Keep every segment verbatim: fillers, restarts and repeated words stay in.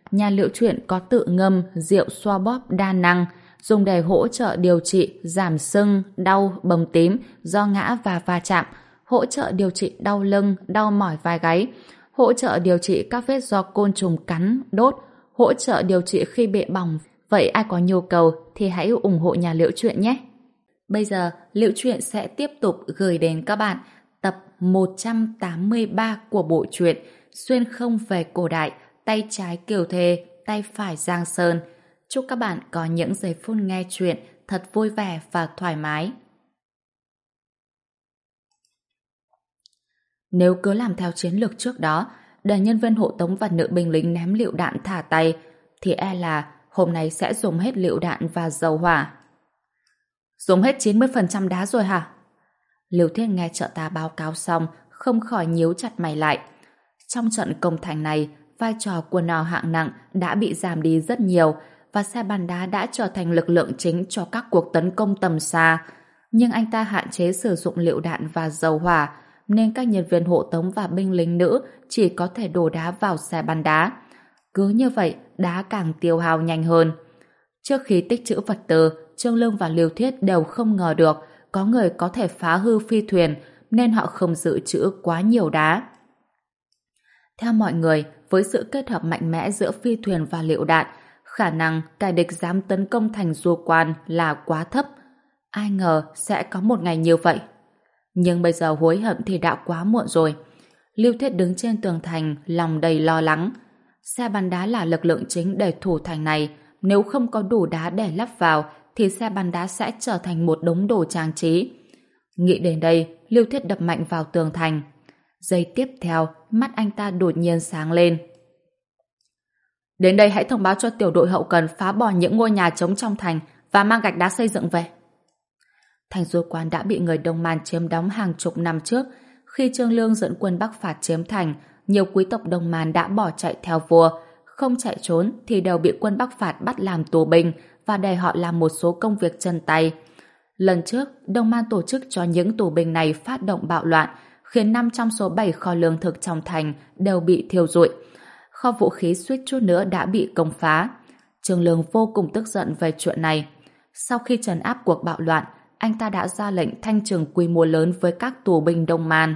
nhà Liễu Chuyện có tự ngâm rượu xoa bóp đa năng, dùng để hỗ trợ điều trị giảm sưng, đau, bầm tím do ngã và va chạm, hỗ trợ điều trị đau lưng, đau mỏi vai gáy, hỗ trợ điều trị các vết do côn trùng cắn, đốt, hỗ trợ điều trị khi bị bỏng. Vậy ai có nhu cầu thì hãy ủng hộ nhà Liễu Chuyện nhé. Bây giờ, Liễu Chuyện sẽ tiếp tục gửi đến các bạn tập một trăm tám mươi ba của bộ truyện Xuyên không về cổ đại, tay trái Kiều Thê, tay phải Giang Sơn. Chúc các bạn có những giây phút nghe chuyện thật vui vẻ và thoải mái. Nếu cứ làm theo chiến lược trước đó, để nhân viên hộ tống và nữ binh lính ném lựu đạn thả tay, thì e là hôm nay sẽ dùng hết lựu đạn và dầu hỏa. Dùng hết chín mươi phần trăm đá rồi hả? Lưu Thiết nghe trợ tá báo cáo xong, không khỏi nhíu chặt mày lại. Trong trận công thành này, vai trò của nỏ hạng nặng đã bị giảm đi rất nhiều và xe bắn đá đã trở thành lực lượng chính cho các cuộc tấn công tầm xa. Nhưng anh ta hạn chế sử dụng lựu đạn và dầu hỏa, nên các nhân viên hộ tống và binh lính nữ chỉ có thể đổ đá vào xe bắn đá. Cứ như vậy, đá càng tiêu hao nhanh hơn. Trước khi tích trữ vật tư, Trương Lương và Lưu Thiết đều không ngờ được có người có thể phá hư phi thuyền, nên họ không dự trữ quá nhiều đá. Theo mọi người, với sự kết hợp mạnh mẽ giữa phi thuyền và lựu đạn, khả năng kẻ địch dám tấn công thành Du Quan là quá thấp. Ai ngờ sẽ có một ngày như vậy. Nhưng bây giờ hối hận thì đã quá muộn rồi. Lưu Thiết đứng trên tường thành, lòng đầy lo lắng. Xe bắn đá là lực lượng chính để thủ thành này. Nếu không có đủ đá để lắp vào, thì xe bắn đá sẽ trở thành một đống đồ trang trí. Nghĩ đến đây, Lưu Thiết đập mạnh vào tường thành. Giây tiếp theo, mắt anh ta đột nhiên sáng lên. Đến đây hãy thông báo cho tiểu đội hậu cần phá bỏ những ngôi nhà trống trong thành và mang gạch đá xây dựng về. Thành Du Quan đã bị người Đông Man chiếm đóng hàng chục năm trước. Khi Trương Lương dẫn quân Bắc phạt chiếm thành, nhiều quý tộc Đông Man đã bỏ chạy theo vua. Không chạy trốn thì đều bị quân Bắc phạt bắt làm tù binh và để họ làm một số công việc chân tay. Lần trước, Đông Man tổ chức cho những tù binh này phát động bạo loạn, khiến năm trong số bảy kho lương thực trong thành đều bị thiêu rụi. Kho vũ khí suýt chút nữa đã bị công phá. Trương Lương vô cùng tức giận về chuyện này. Sau khi trấn áp cuộc bạo loạn, anh ta đã ra lệnh thanh trừng quy mô lớn với các tù binh Đông Man.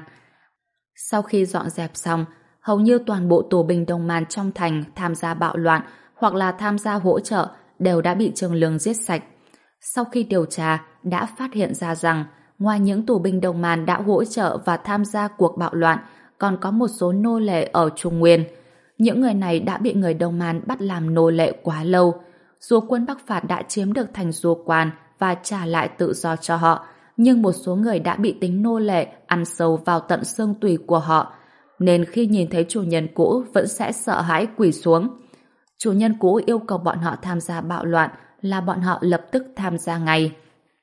Sau khi dọn dẹp xong, hầu như toàn bộ tù binh Đông Man trong thành tham gia bạo loạn hoặc là tham gia hỗ trợ đều đã bị Trương Lương giết sạch. Sau khi điều tra, đã phát hiện ra rằng ngoài những tù binh Đông Man đã hỗ trợ và tham gia cuộc bạo loạn, còn có một số nô lệ ở Trung Nguyên. Những người này đã bị người Đông Man bắt làm nô lệ quá lâu. Dù quân Bắc phạt đã chiếm được thành Du Quan và trả lại tự do cho họ, nhưng một số người đã bị tính nô lệ ăn sâu vào tận xương tủy của họ, nên khi nhìn thấy chủ nhân cũ vẫn sẽ sợ hãi quỳ xuống. Chủ nhân cũ yêu cầu bọn họ tham gia bạo loạn là bọn họ lập tức tham gia ngay.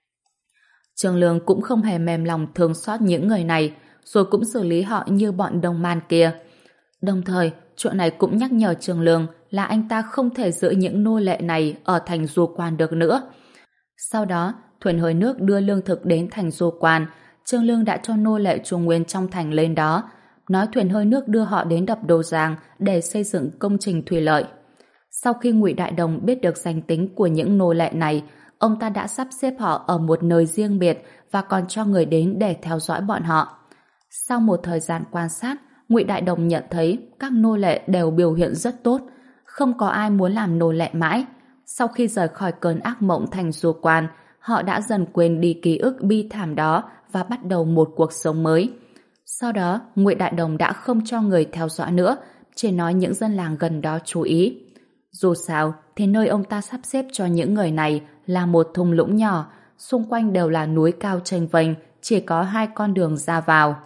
Trương Lương cũng không hề mềm lòng thương xót những người này, rồi cũng xử lý họ như bọn Đông Man kia. Đồng thời, chuyện này cũng nhắc nhở Trương Lương là anh ta không thể giữ những nô lệ này ở thành Du Quan được nữa. Sau đó, thuyền hơi nước đưa lương thực đến thành Du Quan. Trương Lương đã cho nô lệ Trung Nguyên trong thành lên đó, nói thuyền hơi nước đưa họ đến đập Đô Giang để xây dựng công trình thủy lợi. Sau khi Ngụy Đại Đồng biết được danh tính của những nô lệ này, ông ta đã sắp xếp họ ở một nơi riêng biệt và còn cho người đến để theo dõi bọn họ. Sau một thời gian quan sát, Ngụy Đại Đồng nhận thấy các nô lệ đều biểu hiện rất tốt, không có ai muốn làm nô lệ mãi. Sau khi rời khỏi cơn ác mộng thành Du Quan, họ đã dần quên đi ký ức bi thảm đó và bắt đầu một cuộc sống mới. Sau đó, Ngụy Đại Đồng đã không cho người theo dõi nữa, chỉ nói những dân làng gần đó chú ý. Dù sao, thì nơi ông ta sắp xếp cho những người này là một thung lũng nhỏ, xung quanh đều là núi cao chênh vênh, chỉ có hai con đường ra vào.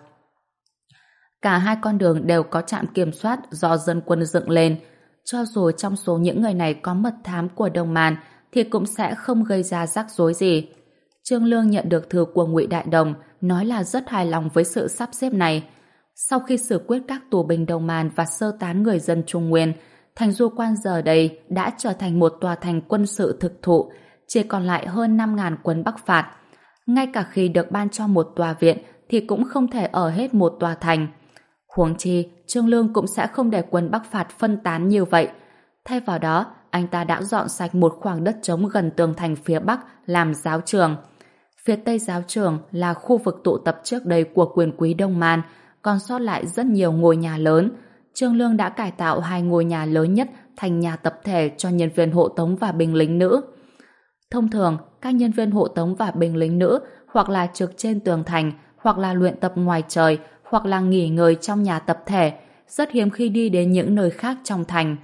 Cả hai con đường đều có trạm kiểm soát do dân quân dựng lên. Cho dù trong số những người này có mật thám của Đông Man, thì cũng sẽ không gây ra rắc rối gì. Trương Lương nhận được thư của Ngụy Đại Đồng, nói là rất hài lòng với sự sắp xếp này. Sau khi xử quyết các tù binh Đông Man và sơ tán người dân Trung Nguyên, thành Du Quan giờ đây đã trở thành một tòa thành quân sự thực thụ, chỉ còn lại hơn năm nghìn quân Bắc phạt. Ngay cả khi được ban cho một tòa viện thì cũng không thể ở hết một tòa thành. Huống chi, Trương Lương cũng sẽ không để quân Bắc phạt phân tán như vậy. Thay vào đó, anh ta đã dọn sạch một khoảng đất trống gần tường thành phía Bắc làm giáo trường. Phía Tây giáo trường là khu vực tụ tập trước đây của quyền quý Đông Man, còn sót lại rất nhiều ngôi nhà lớn. Trương Lương đã cải tạo hai ngôi nhà lớn nhất thành nhà tập thể cho nhân viên hộ tống và binh lính nữ. Thông thường, các nhân viên hộ tống và binh lính nữ hoặc là trực trên tường thành, hoặc là luyện tập ngoài trời, hoặc là nghỉ ngơi trong nhà tập thể, rất hiếm khi đi đến những nơi khác trong thành.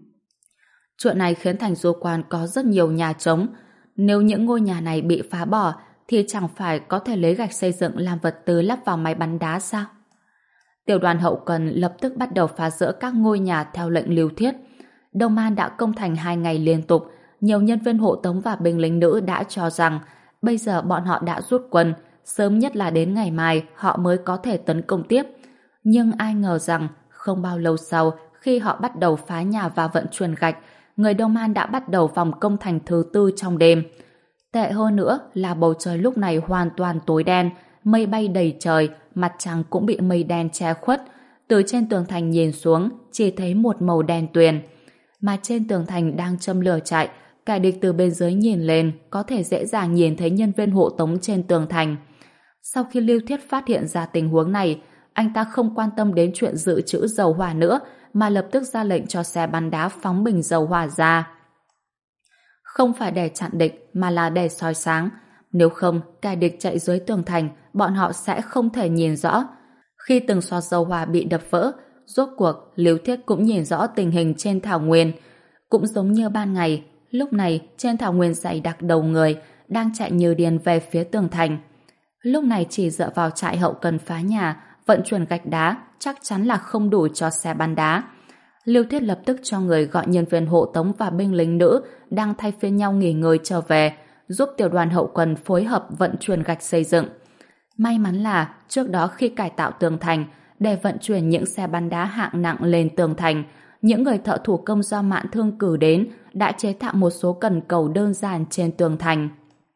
Chuyện này khiến thành Du Quan có rất nhiều nhà trống. Nếu những ngôi nhà này bị phá bỏ, thì chẳng phải có thể lấy gạch xây dựng làm vật tư lắp vào máy bắn đá sao? Tiểu đoàn hậu cần lập tức bắt đầu phá rỡ các ngôi nhà theo lệnh Lưu Thiết. Đông Man đã công thành hai ngày liên tục. Nhiều nhân viên hộ tống và binh lính nữ đã cho rằng bây giờ bọn họ đã rút quân, sớm nhất là đến ngày mai họ mới có thể tấn công tiếp. Nhưng ai ngờ rằng không bao lâu sau, khi họ bắt đầu phá nhà và vận chuyển gạch, người Đông Man đã bắt đầu vòng công thành thứ tư trong đêm. Tệ hơn nữa là bầu trời lúc này hoàn toàn tối đen, mây bay đầy trời, mặt trăng cũng bị mây đen che khuất. Từ trên tường thành nhìn xuống, chỉ thấy một màu đen tuyền. Mà trên tường thành đang châm lửa chạy, kẻ địch từ bên dưới nhìn lên có thể dễ dàng nhìn thấy nhân viên hộ tống trên tường thành. Sau khi Lưu Thiết phát hiện ra tình huống này, anh ta không quan tâm đến chuyện dự trữ dầu hỏa nữa, mà lập tức ra lệnh cho xe bắn đá phóng bình dầu hỏa ra. Không phải để chặn địch, mà là để soi sáng. Nếu không, kẻ địch chạy dưới tường thành, bọn họ sẽ không thể nhìn rõ. Khi từng xọt dầu hỏa bị đập vỡ, rốt cuộc Lưu Thiết cũng nhìn rõ tình hình trên thảo nguyên. Cũng giống như ban ngày, lúc này trên thảo nguyên dày đặc đầu người đang chạy như điên về phía tường thành. Lúc này chỉ dựa vào trại hậu cần phá nhà, vận chuyển gạch đá chắc chắn là không đủ cho xe bắn đá. Lưu Thiết lập tức cho người gọi nhân viên hộ tống và binh lính nữ đang thay phiên nhau nghỉ ngơi trở về, giúp tiểu đoàn hậu cần phối hợp vận chuyển gạch xây dựng. May mắn là trước đó khi cải tạo tường thành để vận chuyển những xe bắn đá hạng nặng lên tường thành, những người thợ thủ công do Mạn Thương cử đến đã chế tạo một số cần cầu đơn giản trên tường thành.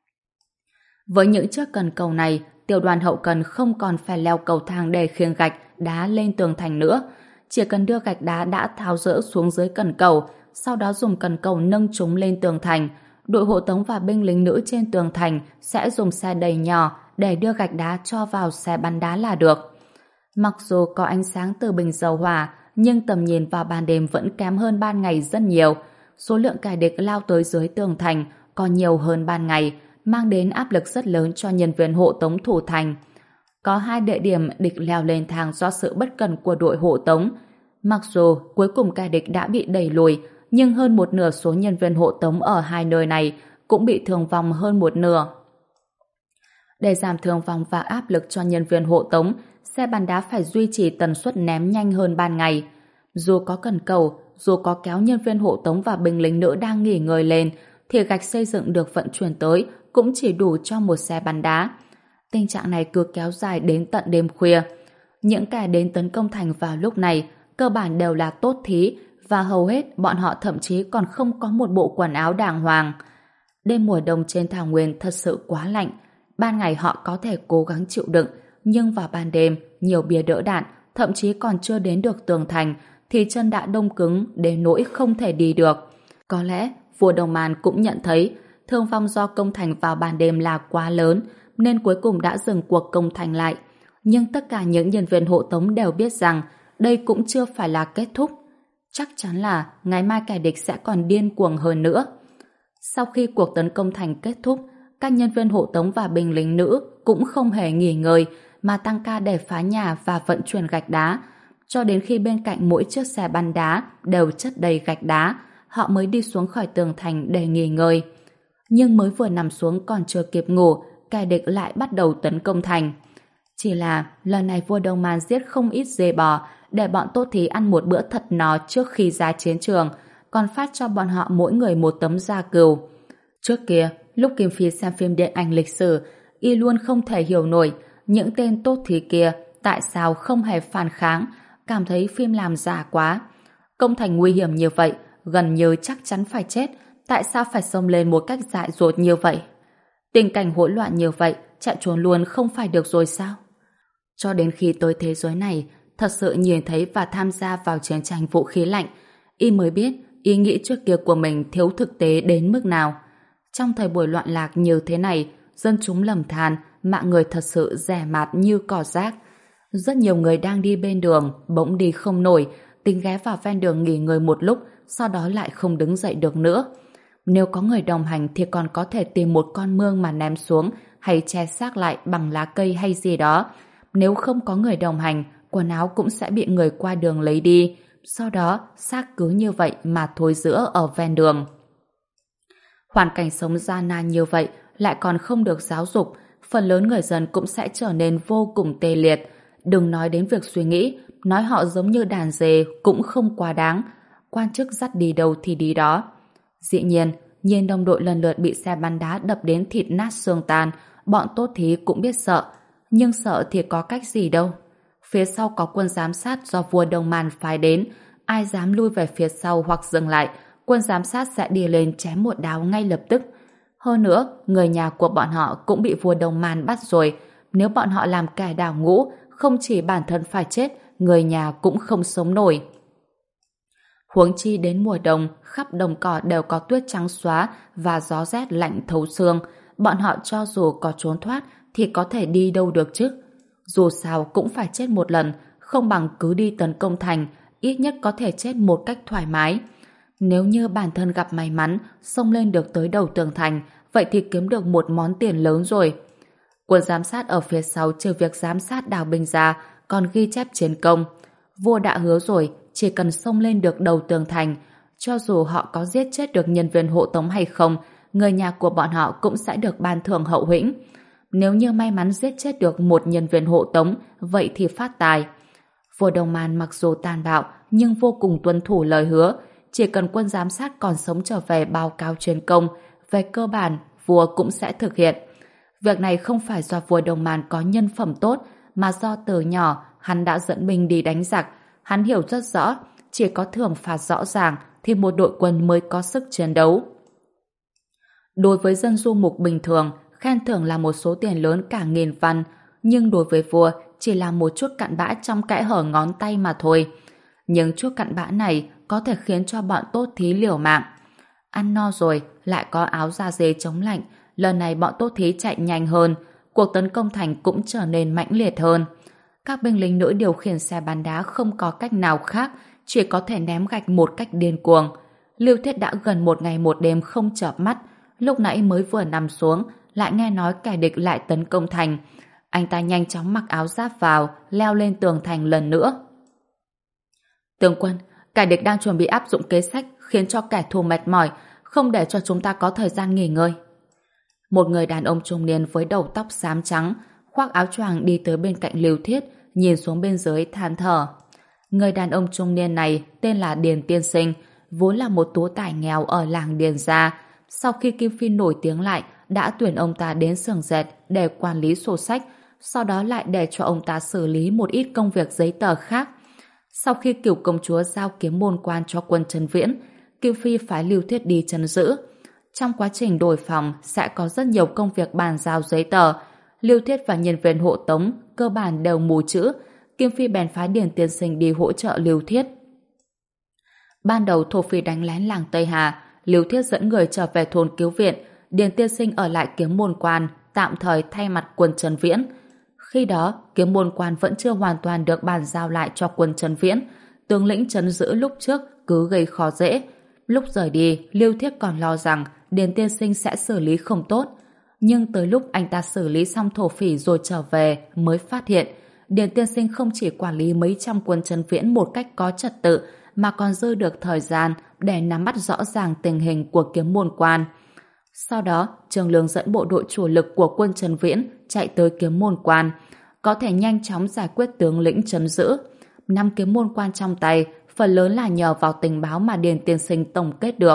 Với những chiếc cần cầu này, tiểu đoàn hậu cần không còn phải leo cầu thang để khiêng gạch đá lên tường thành nữa. Chỉ cần đưa gạch đá đã tháo dỡ xuống dưới cần cầu, sau đó dùng cần cầu nâng chúng lên tường thành. Đội hộ tống và binh lính nữ trên tường thành sẽ dùng xe đẩy nhỏ để đưa gạch đá cho vào xe bắn đá là được. Mặc dù có ánh sáng từ bình dầu hỏa, nhưng tầm nhìn vào ban đêm vẫn kém hơn ban ngày rất nhiều. Số lượng kẻ địch lao tới dưới tường thành còn nhiều hơn ban ngày, mang đến áp lực rất lớn cho nhân viên hộ tống thủ thành. Có hai địa điểm địch leo lên thang do sự bất cẩn của đội hộ tống. Mặc dù cuối cùng kẻ địch đã bị đẩy lùi, nhưng hơn một nửa số nhân viên hộ tống ở hai nơi này cũng bị thương vong hơn một nửa. Để giảm thương vong và áp lực cho nhân viên hộ tống, xe bắn đá phải duy trì tần suất ném nhanh hơn ban ngày. Dù có cần cầu, dù có kéo nhân viên hộ tống và binh lính nữ đang nghỉ ngơi lên, thì gạch xây dựng được vận chuyển tới cũng chỉ đủ cho một xe bắn đá. Tình trạng này cứ kéo dài đến tận đêm khuya. Những kẻ đến tấn công thành vào lúc này cơ bản đều là tốt thí, và hầu hết bọn họ thậm chí còn không có một bộ quần áo đàng hoàng. Đêm mùa đông trên thảo nguyên thật sự quá lạnh. Ban ngày họ có thể cố gắng chịu đựng, nhưng vào ban đêm, nhiều bia đỡ đạn, thậm chí còn chưa đến được tường thành, thì chân đã đông cứng đến nỗi không thể đi được. Có lẽ vua Đông Man cũng nhận thấy thương vong do công thành vào ban đêm là quá lớn, nên cuối cùng đã dừng cuộc công thành lại. Nhưng tất cả những nhân viên hộ tống đều biết rằng đây cũng chưa phải là kết thúc. Chắc chắn là ngày mai kẻ địch sẽ còn điên cuồng hơn nữa. Sau khi cuộc tấn công thành kết thúc, các nhân viên hộ tống và binh lính nữ cũng không hề nghỉ ngơi mà tăng ca để phá nhà và vận chuyển gạch đá, cho đến khi bên cạnh mỗi chiếc xe bắn đá đều chất đầy gạch đá, họ mới đi xuống khỏi tường thành để nghỉ ngơi. Nhưng mới vừa nằm xuống còn chưa kịp ngủ, kẻ địch lại bắt đầu tấn công thành. Chỉ là lần này vua Đông Man giết không ít dê bò để bọn tốt thí ăn một bữa thật no trước khi ra chiến trường, còn phát cho bọn họ mỗi người một tấm da cừu. Trước kia, lúc Kim Phi xem phim điện ảnh lịch sử, y luôn không thể hiểu nổi những tên tốt thí kia tại sao không hề phản kháng, cảm thấy phim làm giả quá. Công thành nguy hiểm như vậy, gần như chắc chắn phải chết, tại sao phải xông lên một cách dại dột như vậy? Tình cảnh hỗn loạn như vậy, chạy trốn luôn không phải được rồi sao? Cho đến khi tới thế giới này, thật sự nhìn thấy và tham gia vào chiến tranh vũ khí lạnh, y mới biết ý nghĩ trước kia của mình thiếu thực tế đến mức nào. Trong thời buổi loạn lạc như thế này, dân chúng lầm than, mạng người thật sự rẻ mạt như cỏ rác. Rất nhiều người đang đi bên đường, bỗng đi không nổi, tính ghé vào ven đường nghỉ ngơi một lúc, sau đó lại không đứng dậy được nữa. Nếu có người đồng hành thì còn có thể tìm một con mương mà ném xuống, hay che xác lại bằng lá cây hay gì đó. Nếu không có người đồng hành, quần áo cũng sẽ bị người qua đường lấy đi. Sau đó, xác cứ như vậy mà thối rữa ở ven đường. Hoàn cảnh sống gian nan như vậy lại còn không được giáo dục, phần lớn người dân cũng sẽ trở nên vô cùng tê liệt. Đừng nói đến việc suy nghĩ, nói họ giống như đàn dê cũng không quá đáng. Quan chức dắt đi đâu thì đi đó. Dĩ nhiên, nhìn đồng đội lần lượt bị xe bắn đá đập đến thịt nát xương tan, bọn tốt thí cũng biết sợ. Nhưng sợ thì có cách gì đâu. Phía sau có quân giám sát do vua Đông Man phái đến, ai dám lui về phía sau hoặc dừng lại, quân giám sát sẽ đi lên chém một đao ngay lập tức. Hơn nữa, người nhà của bọn họ cũng bị vua Đông Man bắt rồi. Nếu bọn họ làm kẻ đào ngũ, không chỉ bản thân phải chết, người nhà cũng không sống nổi. Huống chi đến mùa đông, khắp đồng cỏ đều có tuyết trắng xóa và gió rét lạnh thấu xương. Bọn họ cho dù có trốn thoát thì có thể đi đâu được chứ. Dù sao cũng phải chết một lần, không bằng cứ đi tấn công thành, ít nhất có thể chết một cách thoải mái. Nếu như bản thân gặp may mắn, xông lên được tới đầu tường thành, vậy thì kiếm được một món tiền lớn rồi. Quân giám sát ở phía sau trừ việc giám sát đào binh ra, còn ghi chép chiến công. Vua đã hứa rồi, chỉ cần xông lên được đầu tường thành, cho dù họ có giết chết được nhân viên hộ tống hay không, người nhà của bọn họ cũng sẽ được ban thưởng hậu hĩnh. Nếu như may mắn giết chết được một nhân viên hộ tống, vậy thì phát tài. Vua Đông Man mặc dù tàn bạo, nhưng vô cùng tuân thủ lời hứa. Chỉ cần quân giám sát còn sống trở về báo cáo chiến công, về cơ bản, vua cũng sẽ thực hiện. Việc này không phải do vua Đông Man có nhân phẩm tốt, mà do từ nhỏ hắn đã dẫn binh đi đánh giặc. Hắn hiểu rất rõ, chỉ có thưởng phạt rõ ràng thì một đội quân mới có sức chiến đấu. Đối với dân du mục bình thường, khen thưởng là một số tiền lớn cả nghìn văn, nhưng đối với vua chỉ là một chút cặn bã trong kẽ hở ngón tay mà thôi. Nhưng chút cặn bã này có thể khiến cho bọn tốt thí liều mạng. Ăn no rồi, lại có áo da dê chống lạnh, lần này bọn tốt thí chạy nhanh hơn, cuộc tấn công thành cũng trở nên mãnh liệt hơn. Các binh lính nữ điều khiển xe bắn đá không có cách nào khác, chỉ có thể ném gạch một cách điên cuồng. Lưu Thiết đã gần một ngày một đêm không chợp mắt, lúc nãy mới vừa nằm xuống, lại nghe nói kẻ địch lại tấn công thành. Anh ta nhanh chóng mặc áo giáp vào, leo lên tường thành lần nữa. Tướng quân, kẻ địch đang chuẩn bị áp dụng kế sách khiến cho kẻ thù mệt mỏi, không để cho chúng ta có thời gian nghỉ ngơi. Một người đàn ông trung niên với đầu tóc xám trắng, khoác áo choàng đi tới bên cạnh Lưu Thiết, nhìn xuống bên dưới than thở. Người đàn ông trung niên này tên là Điền Tiên Sinh, vốn là một tú tài nghèo ở làng Điền Gia. Sau khi Kim Phi nổi tiếng lại, đã tuyển ông ta đến xưởng dệt để quản lý sổ sách, sau đó lại để cho ông ta xử lý một ít công việc giấy tờ khác. Sau khi Cửu công chúa giao Kiếm Môn Quan cho quân Trấn Viễn, Kim Phi phái Lưu Thiết đi trấn giữ. Trong quá trình đổi phòng sẽ có rất nhiều công việc bàn giao giấy tờ. Lưu Thiết và nhân viên hộ tống cơ bản đều mù chữ. Kim Phi bèn phái Điền Tiên Sinh đi hỗ trợ Lưu Thiết. Ban đầu Thổ Phỉ đánh lén làng Tây Hà, Lưu Thiết dẫn người trở về thôn cứu viện, Điền Tiên Sinh ở lại Kiếm Môn Quan, tạm thời thay mặt quân Trấn Viễn. Khi đó, Kiếm Môn Quan vẫn chưa hoàn toàn được bàn giao lại cho quân Trấn Viễn. Tướng lĩnh trấn giữ lúc trước cứ gây khó dễ. Lúc rời đi, Lưu Thiết còn lo rằng Điền Tiên Sinh sẽ xử lý không tốt. Nhưng tới lúc anh ta xử lý xong thổ phỉ rồi trở về mới phát hiện Điền Tiên Sinh không chỉ quản lý mấy trăm quân Trấn Viễn một cách có trật tự mà còn dư được thời gian để nắm bắt rõ ràng tình hình của Kiếm Môn Quan. Sau đó, Trường Lương dẫn bộ đội chủ lực của quân Trấn Viễn chạy tới Kiếm Môn Quan, có thể nhanh chóng giải quyết tướng lĩnh trấn giữ. Năm Kiếm Môn Quan trong tay, phần lớn là nhờ vào tình báo mà Điền Tiên Sinh tổng kết được.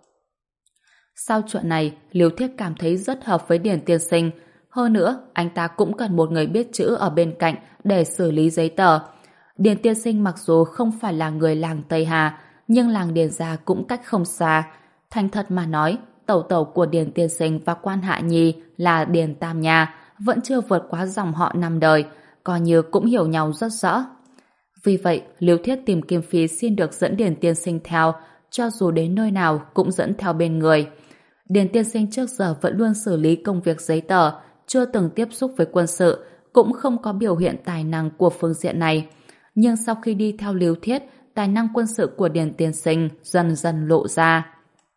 Sau chuyện này, Lưu Thiết cảm thấy rất hợp với Điền Tiên Sinh. Hơn nữa, anh ta cũng cần một người biết chữ ở bên cạnh để xử lý giấy tờ. Điền Tiên Sinh mặc dù không phải là người làng Tây Hà, nhưng làng Điền Gia cũng cách không xa. Thành thật mà nói, tẩu tẩu của Điền Tiên Sinh và Quan Hạ Nhi là Điền Tam Nha vẫn chưa vượt quá dòng họ năm đời, coi như cũng hiểu nhau rất rõ. Vì vậy, Lưu Thiết tìm Kim Phi xin được dẫn Điền Tiên Sinh theo, cho dù đến nơi nào cũng dẫn theo bên người. Điền tiên sinh trước giờ vẫn luôn xử lý công việc giấy tờ, chưa từng tiếp xúc với quân sự, cũng không có biểu hiện tài năng của phương diện này. Nhưng sau khi đi theo Lưu Thiết, tài năng quân sự của Điền tiên sinh dần dần lộ ra.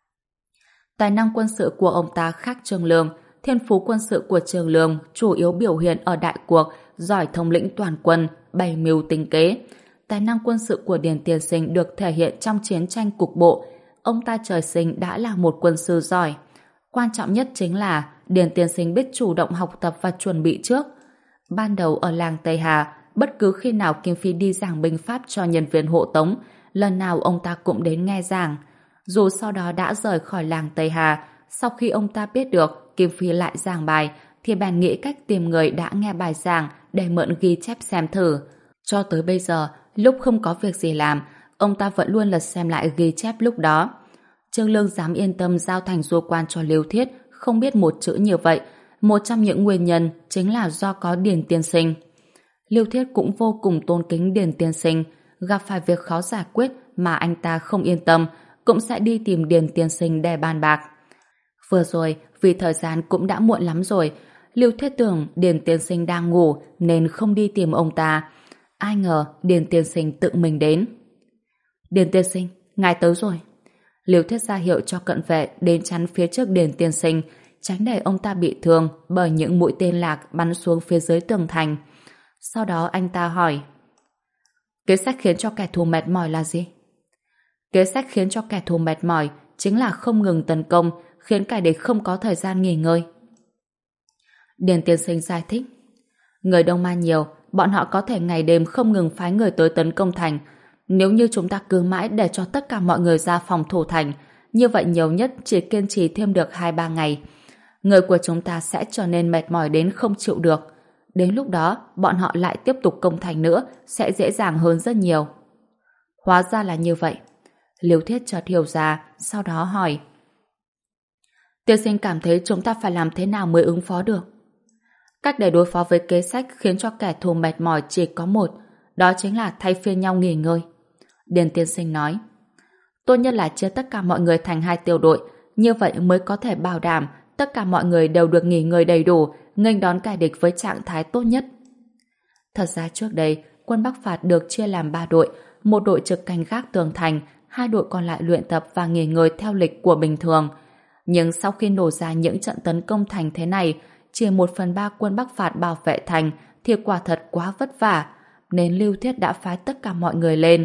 Tài năng quân sự của ông ta khác Trương Lương, thiên phú quân sự của Trương Lương chủ yếu biểu hiện ở đại cuộc, giỏi thống lĩnh toàn quân, bày mưu tính kế. Tài năng quân sự của Điền tiên sinh được thể hiện trong chiến tranh cục bộ. Ông ta trời sinh đã là một quân sư giỏi. Quan trọng nhất chính là Điền tiên sinh biết chủ động học tập và chuẩn bị trước. Ban đầu ở làng Tây Hà, bất cứ khi nào Kim Phi đi giảng binh pháp cho nhân viên hộ tống, lần nào ông ta cũng đến nghe giảng. Dù sau đó đã rời khỏi làng Tây Hà, sau khi ông ta biết được Kim Phi lại giảng bài, thì bèn nghĩ cách tìm người đã nghe bài giảng để mượn ghi chép xem thử. Cho tới bây giờ, lúc không có việc gì làm, ông ta vẫn luôn lật xem lại ghi chép lúc đó. Trương Lương dám yên tâm giao thành du quan cho Lưu Thiết, không biết một chữ như vậy. Một trong những nguyên nhân chính là do có Điền tiên sinh. Lưu Thiết cũng vô cùng tôn kính Điền tiên sinh, gặp phải việc khó giải quyết mà anh ta không yên tâm, cũng sẽ đi tìm Điền tiên sinh để bàn bạc. Vừa rồi, vì thời gian cũng đã muộn lắm rồi, Lưu Thiết tưởng Điền tiên sinh đang ngủ nên không đi tìm ông ta. Ai ngờ Điền tiên sinh tự mình đến. Điền tiên sinh, ngài tới rồi. Lưu Thiết ra hiệu cho cận vệ đến chắn phía trước Điền tiên sinh, tránh để ông ta bị thương bởi những mũi tên lạc bắn xuống phía dưới tường thành. Sau đó anh ta hỏi: kế sách khiến cho kẻ thù mệt mỏi là gì? Kế sách khiến cho kẻ thù mệt mỏi chính là không ngừng tấn công, khiến kẻ địch không có thời gian nghỉ ngơi. Điền tiên sinh giải thích: người Đông Man nhiều, bọn họ có thể ngày đêm không ngừng phái người tới tấn công thành. Nếu như chúng ta cứ mãi để cho tất cả mọi người ra phòng thủ thành, như vậy nhiều nhất chỉ kiên trì thêm được hai ba ngày. Người của chúng ta sẽ trở nên mệt mỏi đến không chịu được. Đến lúc đó, bọn họ lại tiếp tục công thành nữa, sẽ dễ dàng hơn rất nhiều. Hóa ra là như vậy. Lưu Thiết chợt hiểu ra, sau đó hỏi: tiên sinh cảm thấy chúng ta phải làm thế nào mới ứng phó được? Cách để đối phó với kế sách khiến cho kẻ thù mệt mỏi chỉ có một, đó chính là thay phiên nhau nghỉ ngơi. Điền tiên sinh nói: tốt nhất là chia tất cả mọi người thành hai tiểu đội, như vậy mới có thể bảo đảm tất cả mọi người đều được nghỉ ngơi đầy đủ, nghênh đón kẻ địch với trạng thái tốt nhất. Thật ra trước đây, quân Bắc Phạt được chia làm ba đội, một đội trực canh gác tường thành, hai đội còn lại luyện tập và nghỉ ngơi theo lịch của bình thường. Nhưng sau khi nổ ra những trận tấn công thành thế này, chỉ một phần ba quân Bắc Phạt bảo vệ thành thì quả thật quá vất vả, nên Lưu Thiết đã phái tất cả mọi người lên.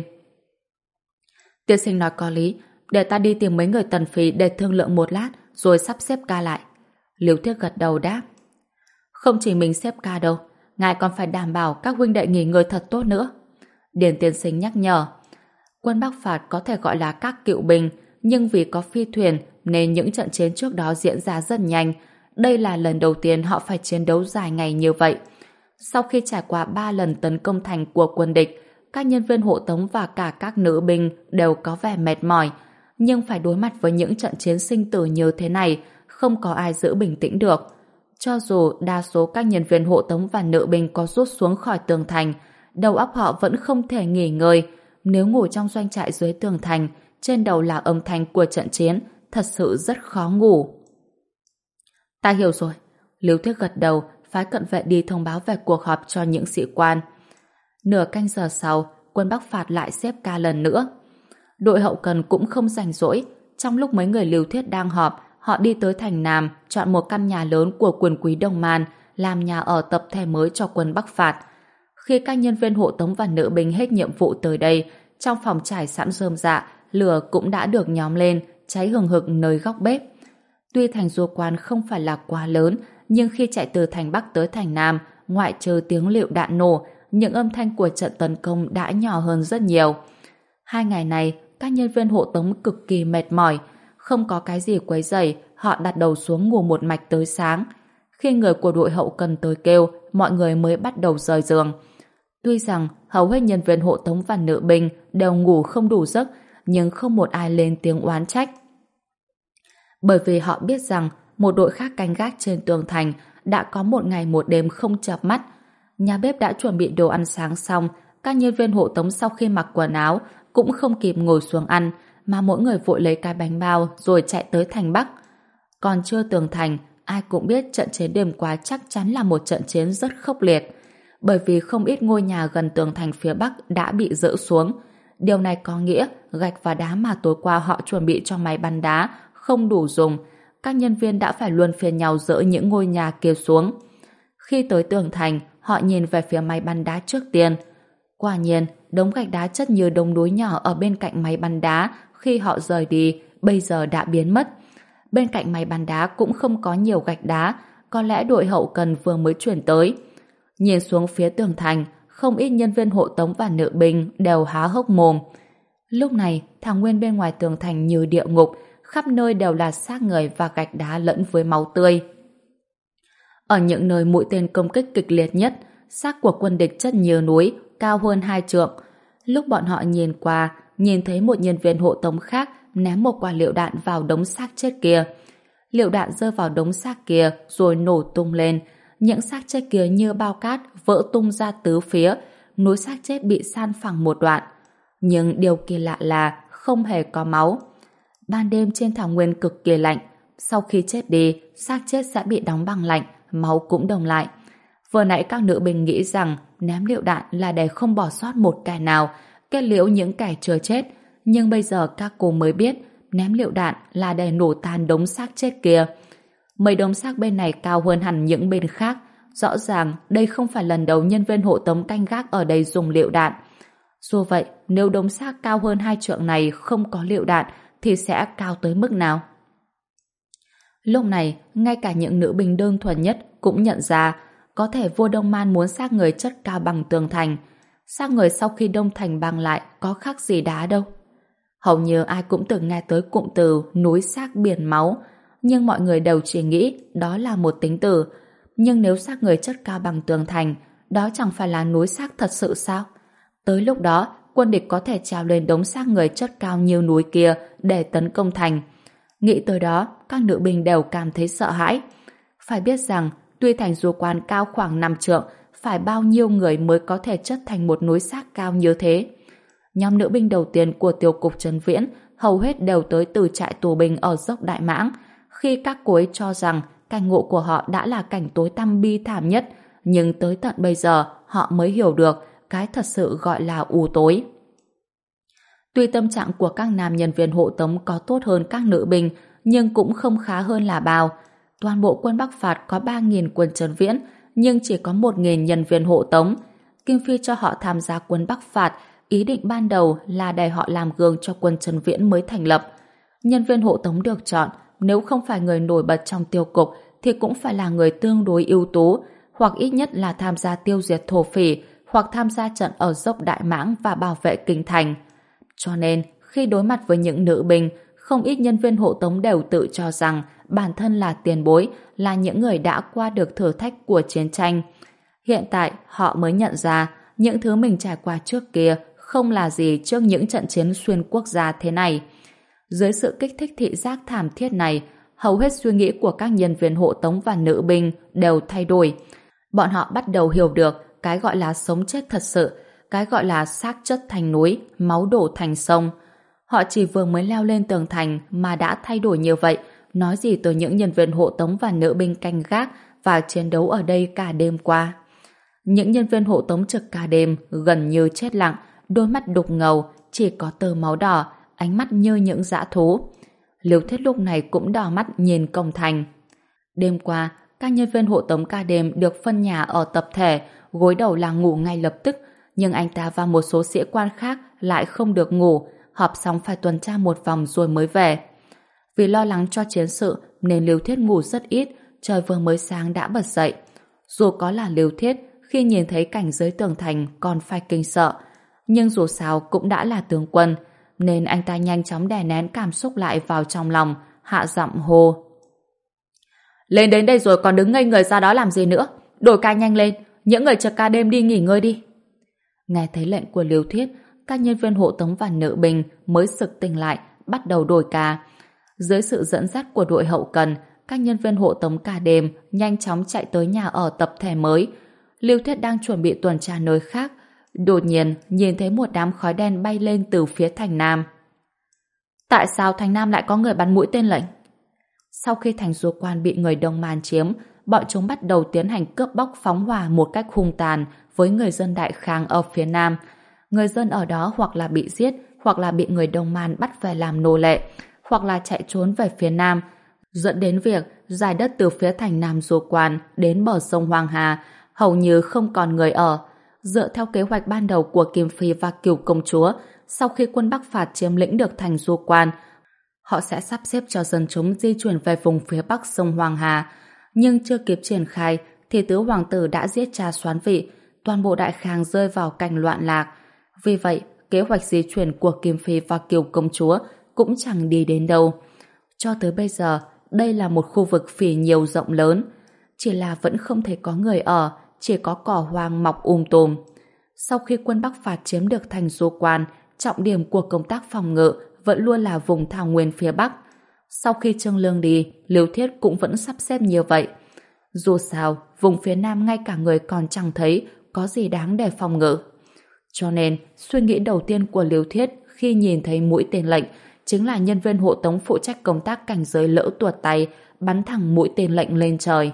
Tiên sinh nói có lý, để ta đi tìm mấy người tần phí để thương lượng một lát rồi sắp xếp ca lại. Lưu Thiết gật đầu đáp: không chỉ mình xếp ca đâu, ngài còn phải đảm bảo các huynh đệ nghỉ ngơi thật tốt nữa. Điền tiên sinh nhắc nhở: quân Bắc Phạt có thể gọi là các cựu binh, nhưng vì có phi thuyền nên những trận chiến trước đó diễn ra rất nhanh. Đây là lần đầu tiên họ phải chiến đấu dài ngày như vậy. Sau khi trải qua ba lần tấn công thành của quân địch, các nhân viên hộ tống và cả các nữ binh đều có vẻ mệt mỏi, nhưng phải đối mặt với những trận chiến sinh tử như thế này, không có ai giữ bình tĩnh được. Cho dù đa số các nhân viên hộ tống và nữ binh có rút xuống khỏi tường thành, đầu óc họ vẫn không thể nghỉ ngơi. Nếu ngủ trong doanh trại dưới tường thành, trên đầu là âm thanh của trận chiến, thật sự rất khó ngủ. Ta hiểu rồi. Lưu Thiết gật đầu, phái cận vệ đi thông báo về cuộc họp cho những sĩ quan. Nửa canh giờ sau, quân Bắc Phạt lại xếp ca lần nữa. Đội hậu cần cũng không rảnh rỗi. Trong lúc mấy người Lưu Thiết đang họp, họ đi tới thành Nam, chọn một căn nhà lớn của quyền quý Đông Man, làm nhà ở tập thể mới cho quân Bắc Phạt. Khi các nhân viên hộ tống và nữ binh hết nhiệm vụ tới đây, trong phòng trải sẵn rơm rạ, lửa cũng đã được nhóm lên, cháy hừng hực nơi góc bếp. Tuy thành Du Quan không phải là quá lớn, nhưng khi chạy từ thành Bắc tới thành Nam, ngoại trừ tiếng lựu đạn nổ, những âm thanh của trận tấn công đã nhỏ hơn rất nhiều. Hai ngày này, các nhân viên hộ tống cực kỳ mệt mỏi, không có cái gì quấy rầy, họ đặt đầu xuống ngủ một mạch tới sáng. Khi người của đội hậu cần tới kêu, mọi người mới bắt đầu rời giường. Tuy rằng hầu hết nhân viên hộ tống và nữ binh đều ngủ không đủ giấc, nhưng không một ai lên tiếng oán trách. Bởi vì họ biết rằng một đội khác canh gác trên tường thành đã có một ngày một đêm không chợp mắt. Nhà bếp đã chuẩn bị đồ ăn sáng xong, các nhân viên hộ tống sau khi mặc quần áo cũng không kịp ngồi xuống ăn, mà mỗi người vội lấy cái bánh bao rồi chạy tới thành Bắc. Còn chưa tường thành, ai cũng biết trận chiến đêm qua chắc chắn là một trận chiến rất khốc liệt, bởi vì không ít ngôi nhà gần tường thành phía Bắc đã bị dỡ xuống. Điều này có nghĩa gạch và đá mà tối qua họ chuẩn bị cho máy bắn đá không đủ dùng. Các nhân viên đã phải luân phiên nhau dỡ những ngôi nhà kia xuống. Khi tới tường thành, họ nhìn về phía máy bắn đá trước tiên. Quả nhiên, đống gạch đá chất như đống núi nhỏ ở bên cạnh máy bắn đá khi họ rời đi bây giờ đã biến mất. Bên cạnh máy bắn đá cũng không có nhiều gạch đá, có lẽ đội hậu cần vừa mới chuyển tới. Nhìn xuống phía tường thành, không ít nhân viên hộ tống và nữ binh đều há hốc mồm. Lúc này, thảo nguyên bên ngoài tường thành như địa ngục, khắp nơi đều là xác người và gạch đá lẫn với máu tươi. Ở những nơi mũi tên công kích kịch liệt nhất, xác của quân địch chất như núi, cao hơn hai trượng. Lúc bọn họ nhìn qua, nhìn thấy một nhân viên hộ tống khác ném một quả lựu đạn vào đống xác chết kia. Lựu đạn rơi vào đống xác kia rồi nổ tung lên. Những xác chết kia như bao cát vỡ tung ra tứ phía, núi xác chết bị san phẳng một đoạn. Nhưng điều kỳ lạ là không hề có máu. Ban đêm trên thảo nguyên cực kỳ lạnh, sau khi chết đi, xác chết sẽ bị đóng băng lạnh, máu cũng đông lại. Vừa nãy các nữ binh nghĩ rằng ném lựu đạn là để không bỏ sót một kẻ nào, kết liễu những kẻ chưa chết, nhưng bây giờ các cô mới biết ném lựu đạn là để nổ tan đống xác chết kia. Mấy đống xác bên này cao hơn hẳn những bên khác, rõ ràng đây không phải lần đầu nhân viên hộ tống canh gác ở đây dùng lựu đạn. Dù vậy, nếu đống xác cao hơn hai trượng này không có lựu đạn thì sẽ cao tới mức nào? Lúc này, ngay cả những nữ binh đơn thuần nhất cũng nhận ra có thể vua Đông Man muốn xác người chất cao bằng tường thành. Xác người sau khi đông thành băng lại có khác gì đá đâu. Hầu như ai cũng từng nghe tới cụm từ núi xác biển máu, nhưng mọi người đều chỉ nghĩ đó là một tính từ. Nhưng nếu xác người chất cao bằng tường thành, đó chẳng phải là núi xác thật sự sao? Tới lúc đó, quân địch có thể trèo lên đống xác người chất cao như núi kia để tấn công thành. Nghĩ tới đó, các nữ binh đều cảm thấy sợ hãi. Phải biết rằng, tuy thành du quan cao khoảng năm trượng, phải bao nhiêu người mới có thể chất thành một núi xác cao như thế. Nhóm nữ binh đầu tiên của tiêu cục Trấn Viễn hầu hết đều tới từ trại tù binh ở dốc Đại Mãng, khi các cô ấy cho rằng cảnh ngộ của họ đã là cảnh tối tăm bi thảm nhất, nhưng tới tận bây giờ họ mới hiểu được cái thật sự gọi là u tối. Tuy tâm trạng của các nam nhân viên hộ tống có tốt hơn các nữ binh, nhưng cũng không khá hơn là bao. Toàn bộ quân Bắc Phạt có ba nghìn quân Trấn Viễn, nhưng chỉ có một nghìn nhân viên hộ tống. Kim Phi cho họ tham gia quân Bắc Phạt, ý định ban đầu là để họ làm gương cho quân Trấn Viễn mới thành lập. Nhân viên hộ tống được chọn, nếu không phải người nổi bật trong tiêu cục, thì cũng phải là người tương đối ưu tú, hoặc ít nhất là tham gia tiêu diệt thổ phỉ, hoặc tham gia trận ở dốc Đại Mãng và bảo vệ kinh thành. Cho nên, khi đối mặt với những nữ binh, không ít nhân viên hộ tống đều tự cho rằng bản thân là tiền bối, là những người đã qua được thử thách của chiến tranh. Hiện tại, họ mới nhận ra những thứ mình trải qua trước kia không là gì trước những trận chiến xuyên quốc gia thế này. Dưới sự kích thích thị giác thảm thiết này, hầu hết suy nghĩ của các nhân viên hộ tống và nữ binh đều thay đổi. Bọn họ bắt đầu hiểu được cái gọi là sống chết thật sự, cái gọi là xác chất thành núi, máu đổ thành sông. Họ chỉ vừa mới leo lên tường thành mà đã thay đổi như vậy, nói gì tới những nhân viên hộ tống và nữ binh canh gác và chiến đấu ở đây cả đêm qua. Những nhân viên hộ tống trực cả đêm gần như chết lặng, đôi mắt đục ngầu, chỉ có tơ máu đỏ, ánh mắt như những dã thú. Liêu Thiết lúc này cũng đỏ mắt nhìn cổng thành. Đêm qua, các nhân viên hộ tống ca đêm được phân nhà ở tập thể, gối đầu là ngủ ngay lập tức, nhưng anh ta và một số sĩ quan khác lại không được ngủ, họp xong phải tuần tra một vòng rồi mới về. Vì lo lắng cho chiến sự nên Liêu Thiết ngủ rất ít, trời vừa mới sáng đã bật dậy. Dù có là Liêu Thiết, khi nhìn thấy cảnh dưới tường thành còn phải kinh sợ, nhưng dù sao cũng đã là tướng quân, nên anh ta nhanh chóng đè nén cảm xúc lại vào trong lòng, hạ giọng hô: "Lên đến đây rồi còn đứng ngây người ra đó làm gì nữa? Đổi ca nhanh lên, những người trực ca đêm đi nghỉ ngơi đi." Nghe thấy lệnh của Liêu Thiết, các nhân viên hộ tống và nữ binh mới sực tỉnh lại, bắt đầu đổi ca. Dưới sự dẫn dắt của đội hậu cần, các nhân viên hộ tống ca đêm nhanh chóng chạy tới nhà ở tập thể mới. Liêu Thiết đang chuẩn bị tuần tra nơi khác, đột nhiên nhìn thấy một đám khói đen bay lên từ phía thành nam. Tại sao thành Nam lại có người bắn mũi tên lệnh? Sau khi thành Du Quan bị người Đông Man chiếm, bọn chúng bắt đầu tiến hành cướp bóc phóng hỏa một cách hung tàn với người dân Đại Khang ở phía Nam. Người dân ở đó hoặc là bị giết, hoặc là bị người Đông Man bắt về làm nô lệ, hoặc là chạy trốn về phía Nam, dẫn đến việc giải đất từ phía thành Nam Du Quan đến bờ sông Hoàng Hà hầu như không còn người ở. Dựa theo kế hoạch ban đầu của Kim Phi và Cửu Công Chúa, sau khi quân Bắc phạt chiếm lĩnh được thành Du Quan, họ sẽ sắp xếp cho dân chúng di chuyển về vùng phía bắc sông Hoàng Hà. Nhưng chưa kịp triển khai thì tứ hoàng tử đã giết cha Soán Vị, toàn bộ Đại Khang rơi vào cảnh loạn lạc. Vì vậy, kế hoạch di chuyển của Kim Phi và Kiều Công Chúa cũng chẳng đi đến đâu. Cho tới bây giờ, đây là một khu vực phỉ nhiều rộng lớn, chỉ là vẫn không thể có người ở, chỉ có cỏ hoang mọc um tùm. Sau khi quân Bắc phạt chiếm được thành Du Quan, trọng điểm của công tác phòng ngự vẫn luôn là vùng thảo nguyên phía Bắc. Sau khi Trương Lương đi, Lưu Thiết cũng vẫn sắp xếp như vậy. Dù sao, vùng phía Nam ngay cả người còn chẳng thấy có gì đáng để phòng ngự. Cho nên, suy nghĩ đầu tiên của Lưu Thiết khi nhìn thấy mũi tên lệnh chính là nhân viên hộ tống phụ trách công tác cảnh giới lỡ tuột tay, bắn thẳng mũi tên lệnh lên trời.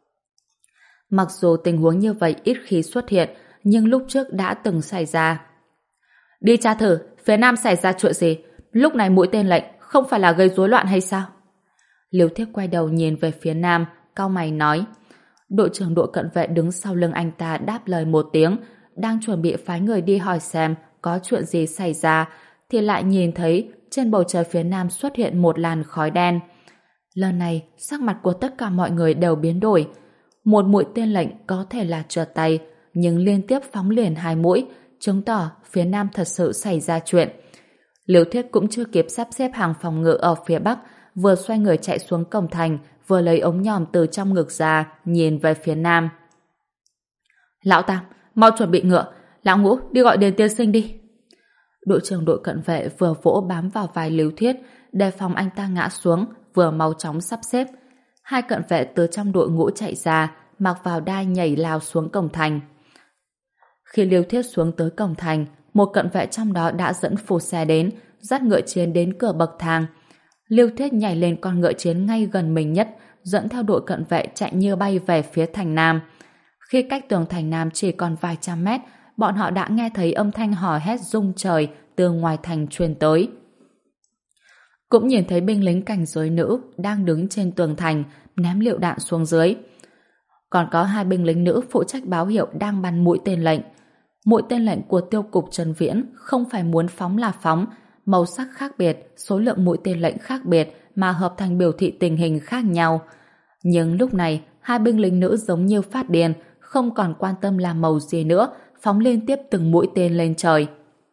Mặc dù tình huống như vậy ít khi xuất hiện, nhưng lúc trước đã từng xảy ra. Đi tra thử, phía Nam xảy ra chuyện gì? Lúc này mũi tên lệnh không phải là gây rối loạn hay sao? Liêu Thiết quay đầu nhìn về phía Nam, cau mày nói. Đội trưởng đội cận vệ đứng sau lưng anh ta đáp lời một tiếng, đang chuẩn bị phái người đi hỏi xem có chuyện gì xảy ra, thì lại nhìn thấy trên bầu trời phía Nam xuất hiện một làn khói đen. Lần này, sắc mặt của tất cả mọi người đều biến đổi. Một mũi tên lệnh có thể là trượt tay, nhưng liên tiếp phóng liền hai mũi, chứng tỏ phía Nam thật sự xảy ra chuyện. Liêu Thiết cũng chưa kịp sắp xếp hàng phòng ngự ở phía Bắc, vừa xoay người chạy xuống cổng thành, vừa lấy ống nhòm từ trong ngực ra, nhìn về phía Nam. Lão Tam, mau chuẩn bị ngựa, Lão Ngũ đi gọi Điền tiên sinh đi. Đội trưởng đội cận vệ vừa vỗ bám vào vai Liêu Thiết, đề phòng anh ta ngã xuống, vừa mau chóng sắp xếp. Hai cận vệ từ trong đội ngũ chạy ra, mặc vào đai nhảy lao xuống cổng thành. Khi Liêu Thiết xuống tới cổng thành, một cận vệ trong đó đã dẫn phù xe đến, dắt ngựa chiến đến cửa bậc thang. Liêu Thiết nhảy lên con ngựa chiến ngay gần mình nhất, dẫn theo đội cận vệ chạy như bay về phía thành Nam. Khi cách tường thành Nam chỉ còn vài trăm mét, bọn họ đã nghe thấy âm thanh hò hét rung trời từ ngoài thành truyền tới. Cũng nhìn thấy binh lính cảnh giới nữ đang đứng trên tường thành, ném lựu đạn xuống dưới. Còn có hai binh lính nữ phụ trách báo hiệu đang bắn mũi tên lệnh. Mũi tên lệnh của tiêu cục Trần Viễn không phải muốn phóng là phóng, màu sắc khác biệt, số lượng mũi tên lệnh khác biệt mà hợp thành biểu thị tình hình khác nhau. Nhưng lúc này, hai binh lính nữ giống như phát điên, không còn quan tâm là màu gì nữa, phóng liên tiếp từng mũi tên lên trời.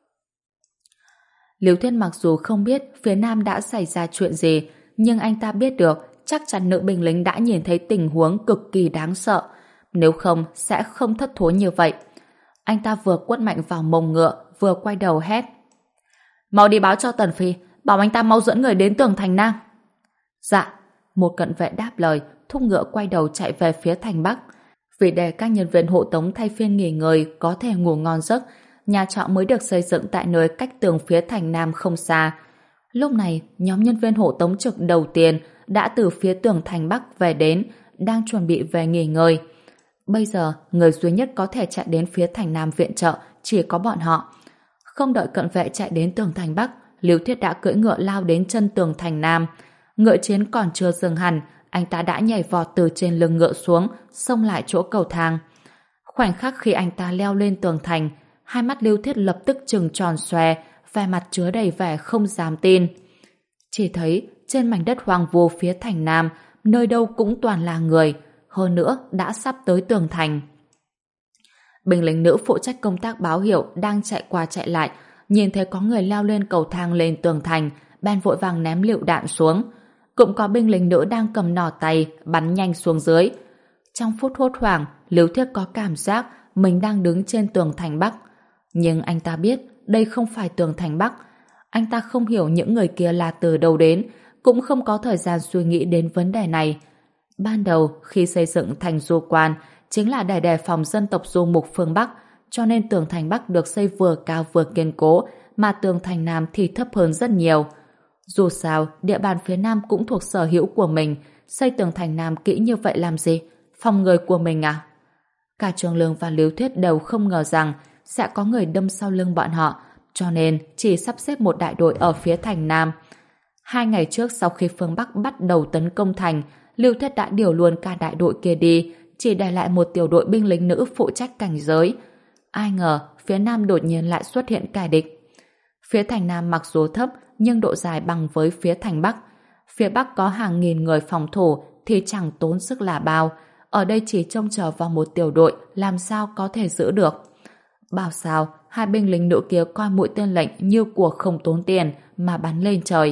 Liêu Thiết mặc dù không biết phía Nam đã xảy ra chuyện gì, nhưng anh ta biết được chắc chắn nữ binh lính đã nhìn thấy tình huống cực kỳ đáng sợ. Nếu không, sẽ không thất thố như vậy. Anh ta vừa quất mạnh vào mông ngựa, vừa quay đầu hét. Mau đi báo cho Tần Phi, bảo anh ta mau dẫn người đến tường thành Nam. Dạ, một cận vệ đáp lời, thúc ngựa quay đầu chạy về phía thành Bắc. Vì để các nhân viên hộ tống thay phiên nghỉ ngơi có thể ngủ ngon giấc, nhà trọ mới được xây dựng tại nơi cách tường phía thành Nam không xa. Lúc này, nhóm nhân viên hộ tống trực đầu tiên đã từ phía tường thành Bắc về đến, đang chuẩn bị về nghỉ ngơi. Bây giờ, người duy nhất có thể chạy đến phía thành Nam viện trợ chỉ có bọn họ. Không đợi cận vệ chạy đến tường thành Bắc, Liêu Thiết đã cưỡi ngựa lao đến chân tường thành Nam. Ngựa chiến còn chưa dừng hẳn, anh ta đã nhảy vọt từ trên lưng ngựa xuống, xông lại chỗ cầu thang. Khoảnh khắc khi anh ta leo lên tường thành, hai mắt Liêu Thiết lập tức trừng tròn xoe, vẻ mặt chứa đầy vẻ không dám tin. Chỉ thấy trên mảnh đất hoang vu phía thành Nam, nơi đâu cũng toàn là người, hơn nữa đã sắp tới tường thành. Binh lính nữ phụ trách công tác báo hiệu đang chạy qua chạy lại, nhìn thấy có người leo lên cầu thang lên tường thành, bèn vội vàng ném lựu đạn xuống. Cũng có binh lính nữ đang cầm nỏ tay bắn nhanh xuống dưới. Trong phút hốt hoảng, Liêu Thiết có cảm giác mình đang đứng trên tường thành Bắc. Nhưng anh ta biết đây không phải tường thành Bắc. Anh ta không hiểu những người kia là từ đâu đến, cũng không có thời gian suy nghĩ đến vấn đề này. Ban đầu, khi xây dựng thành Du Quan, chính là để đề phòng dân tộc Du Mục phương Bắc, cho nên tường thành Bắc được xây vừa cao vừa kiên cố, mà tường thành Nam thì thấp hơn rất nhiều. Dù sao, địa bàn phía Nam cũng thuộc sở hữu của mình, xây tường thành Nam kỹ như vậy làm gì? Phòng người của mình à? Cả Trường Lương và Lưu Thuyết đều không ngờ rằng sẽ có người đâm sau lưng bọn họ, cho nên chỉ sắp xếp một đại đội ở phía thành Nam. Hai ngày trước sau khi phương Bắc bắt đầu tấn công thành, Lưu Thuyết đã điều luôn cả đại đội kia đi, chỉ để lại một tiểu đội binh lính nữ phụ trách cảnh giới. Ai ngờ, phía Nam đột nhiên lại xuất hiện kẻ địch. Phía thành Nam mặc dù thấp, nhưng độ dài bằng với phía thành Bắc. Phía Bắc có hàng nghìn người phòng thủ thì chẳng tốn sức là bao. Ở đây chỉ trông chờ vào một tiểu đội làm sao có thể giữ được. Bảo sao, hai binh lính nữ kia coi mũi tên lệnh như của không tốn tiền mà bắn lên trời.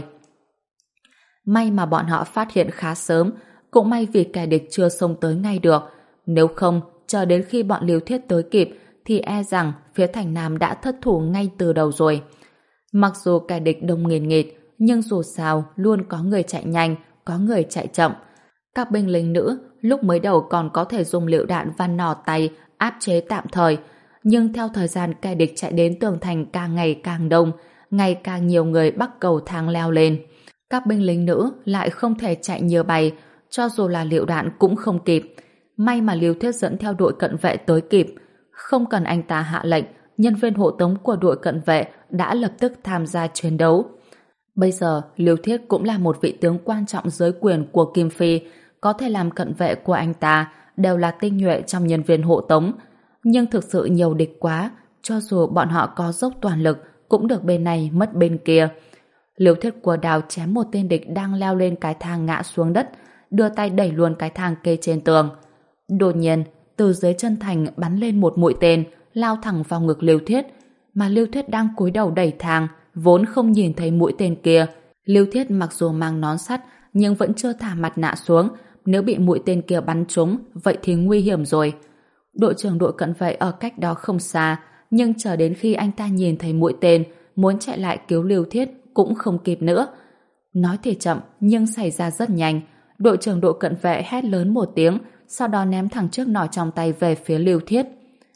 May mà bọn họ phát hiện khá sớm, cũng may vì kẻ địch chưa xông tới ngay được. Nếu không, chờ đến khi bọn Lưu Thiết tới kịp thì e rằng phía thành Nam đã thất thủ ngay từ đầu rồi. Mặc dù kẻ địch đông nghìn nghịt, nhưng dù sao luôn có người chạy nhanh, có người chạy chậm. Các binh lính nữ lúc mới đầu còn có thể dùng lựu đạn và nỏ tay áp chế tạm thời, nhưng theo thời gian kẻ địch chạy đến tường thành càng ngày càng đông, ngày càng nhiều người bắt cầu thang leo lên. Các binh lính nữ lại không thể chạy như bay, cho dù là lựu đạn cũng không kịp. May mà Lưu Thiết dẫn theo đội cận vệ tới kịp. Không cần anh ta hạ lệnh, nhân viên hộ tống của đội cận vệ đã lập tức tham gia chiến đấu. Bây giờ, Lưu Thiết cũng là một vị tướng quan trọng dưới quyền của Kim Phi, có thể làm cận vệ của anh ta đều là tinh nhuệ trong nhân viên hộ tống. Nhưng thực sự nhiều địch quá, cho dù bọn họ có dốc toàn lực cũng được bên này mất bên kia. Lưu Thiết của đào chém một tên địch đang leo lên cái thang ngã xuống đất, đưa tay đẩy luôn cái thang kê trên tường. Đột nhiên, từ dưới chân thành bắn lên một mũi tên, lao thẳng vào ngực Lưu Thiết, mà Lưu Thiết đang cúi đầu đẩy thang, vốn không nhìn thấy mũi tên kia. Lưu Thiết mặc dù mang nón sắt, nhưng vẫn chưa thả mặt nạ xuống, nếu bị mũi tên kia bắn trúng, vậy thì nguy hiểm rồi. Đội trưởng đội cận vệ ở cách đó không xa, nhưng chờ đến khi anh ta nhìn thấy mũi tên, muốn chạy lại cứu Lưu Thiết cũng không kịp nữa. Nói thì chậm, nhưng xảy ra rất nhanh. Đội trưởng đội cận vệ hét lớn một tiếng, sau đó ném thẳng chiếc nỏ trong tay về phía Lưu Thiết.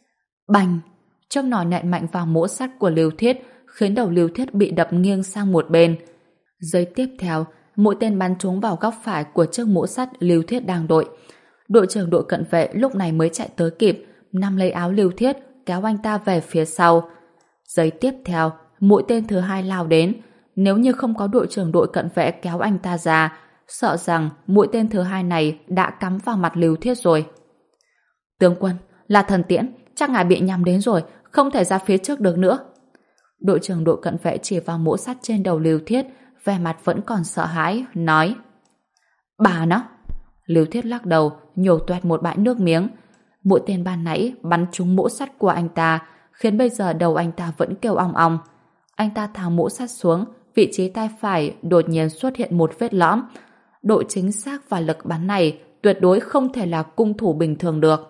Bành! Chiếc nỏ nện mạnh vào mỗ sắt của Lưu Thiết, khiến đầu Lưu Thiết bị đập nghiêng sang một bên. Giây tiếp theo, mũi tên bắn trúng vào góc phải của chiếc mỗ sắt Lưu Thiết đang đội. Đội trưởng đội cận vệ lúc này mới chạy tới kịp, nắm lấy áo Lưu Thiết, kéo anh ta về phía sau. Giây tiếp theo, mũi tên thứ hai lao đến. Nếu như không có đội trưởng đội cận vệ kéo anh ta ra, sợ rằng mũi tên thứ hai này đã cắm vào mặt Lưu Thiết rồi. Tướng quân, là thần tiễn, chắc ngài bị nhắm đến rồi, không thể ra phía trước được nữa. Đội trưởng đội cận vệ chỉ vào mỗ sắt trên đầu Lưu Thiết, vẻ mặt vẫn còn sợ hãi, nói: Bà nó! Lưu Thiết lắc đầu, nhổ toẹt một bãi nước miếng. Mũi tên ban nãy bắn trúng mỗ sắt của anh ta, khiến bây giờ đầu anh ta vẫn kêu ong ong. Anh ta tháo mỗ sắt xuống, vị trí tay phải đột nhiên xuất hiện một vết lõm. Độ chính xác và lực bắn này tuyệt đối không thể là cung thủ bình thường được.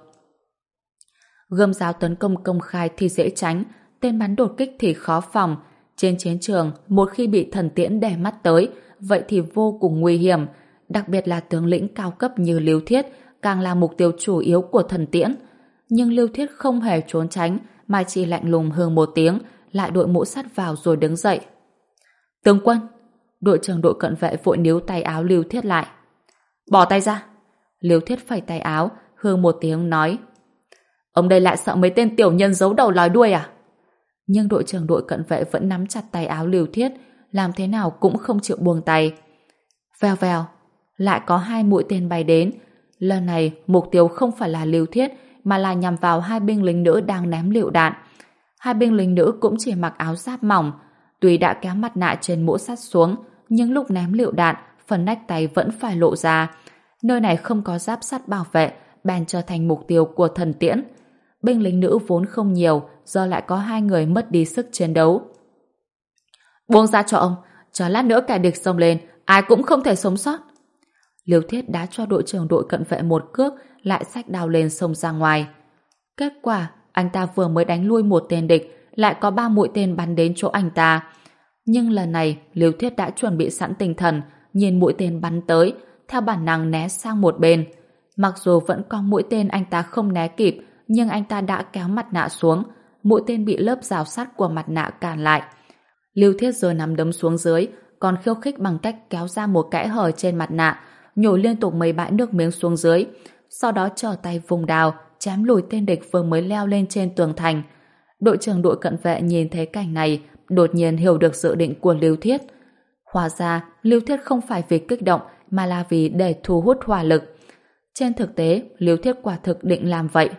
Gươm giáo tấn công công khai thì dễ tránh, tên bắn đột kích thì khó phòng. Trên chiến trường, một khi bị thần tiễn đè mắt tới, vậy thì vô cùng nguy hiểm, đặc biệt là tướng lĩnh cao cấp như Lưu Thiết, càng là mục tiêu chủ yếu của thần tiễn. Nhưng Lưu Thiết không hề trốn tránh, mà chỉ lạnh lùng hừ một tiếng, lại đội mũ sắt vào rồi đứng dậy. Tướng quân! Đội trưởng đội cận vệ vội níu tay áo Lưu Thiết lại. Bỏ tay ra! Lưu Thiết phẩy tay áo, hừ một tiếng nói: Ông đây lại sợ mấy tên tiểu nhân giấu đầu lòi đuôi à? Nhưng đội trưởng đội cận vệ vẫn nắm chặt tay áo Lưu Thiết, làm thế nào cũng không chịu buông tay. Vèo vèo, lại có hai mũi tên bay đến. Lần này mục tiêu không phải là Lưu Thiết, mà là nhằm vào hai binh lính nữ đang ném lựu đạn. Hai binh lính nữ cũng chỉ mặc áo giáp mỏng, tuy đã kéo mặt nạ trên mũ sắt xuống, nhưng lúc ném lựu đạn, phần nách tay vẫn phải lộ ra. Nơi này không có giáp sắt bảo vệ, bèn trở thành mục tiêu của thần tiễn. Binh lính nữ vốn không nhiều, giờ lại có hai người mất đi sức chiến đấu. Buông ra cho ông, cho lát nữa kẻ địch xông lên, ai cũng không thể sống sót. Lưu Thiết đã cho đội trưởng đội cận vệ một cước, lại xách đao lên xông ra ngoài. Kết quả, anh ta vừa mới đánh lui một tên địch, lại có ba mũi tên bắn đến chỗ anh ta. Nhưng lần này, Lưu Thiết đã chuẩn bị sẵn tinh thần, nhìn mũi tên bắn tới, theo bản năng né sang một bên. Mặc dù vẫn có mũi tên anh ta không né kịp, nhưng anh ta đã kéo mặt nạ xuống, mũi tên bị lớp rào sắt của mặt nạ cản lại. Lưu Thiết giơ nắm đấm xuống dưới, còn khiêu khích bằng cách kéo ra một kẽ hở trên mặt nạ, nhổ liên tục mấy bãi nước miếng xuống dưới, sau đó trở tay vùng đao, chém lùi tên địch vừa mới leo lên trên tường thành. Đội trưởng đội cận vệ nhìn thấy cảnh này, đột nhiên hiểu được dự định của Lưu Thiết. Hóa ra, Lưu Thiết không phải vì kích động, mà là vì để thu hút hỏa lực. Trên thực tế, Lưu Thiết quả thực định làm vậy.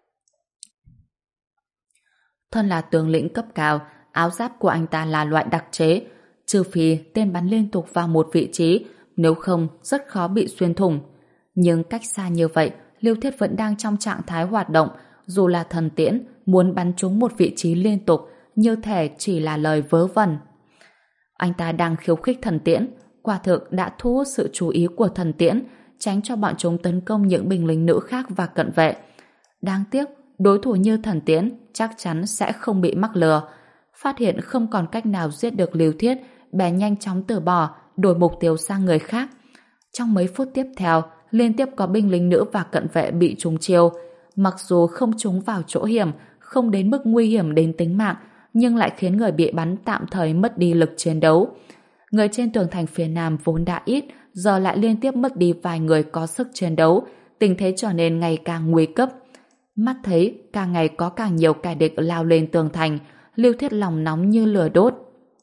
Thân là tướng lĩnh cấp cao, áo giáp của anh ta là loại đặc chế, trừ phi tên bắn liên tục vào một vị trí, nếu không rất khó bị xuyên thủng. Nhưng cách xa như vậy, Lưu Thiết vẫn đang trong trạng thái hoạt động, dù là thần tiễn, muốn bắn trúng một vị trí liên tục, như thể chỉ là lời vớ vẩn. Anh ta đang khiêu khích thần tiễn, quả thực đã thu hút sự chú ý của thần tiễn, tránh cho bọn chúng tấn công những binh lính nữ khác và cận vệ. Đáng tiếc, đối thủ như thần tiễn chắc chắn sẽ không bị mắc lừa. Phát hiện không còn cách nào giết được Lưu Thiết, bèn nhanh chóng từ bỏ, đổi mục tiêu sang người khác. Trong mấy phút tiếp theo, liên tiếp có binh lính nữ và cận vệ bị trúng chiêu. Mặc dù không trúng vào chỗ hiểm, không đến mức nguy hiểm đến tính mạng, nhưng lại khiến người bị bắn tạm thời mất đi lực chiến đấu. Người trên tường thành phía nam vốn đã ít, giờ lại liên tiếp mất đi vài người có sức chiến đấu, tình thế trở nên ngày càng nguy cấp. Mắt thấy càng ngày có càng nhiều kẻ địch lao lên tường thành, Lưu Thiết lòng nóng như lửa đốt.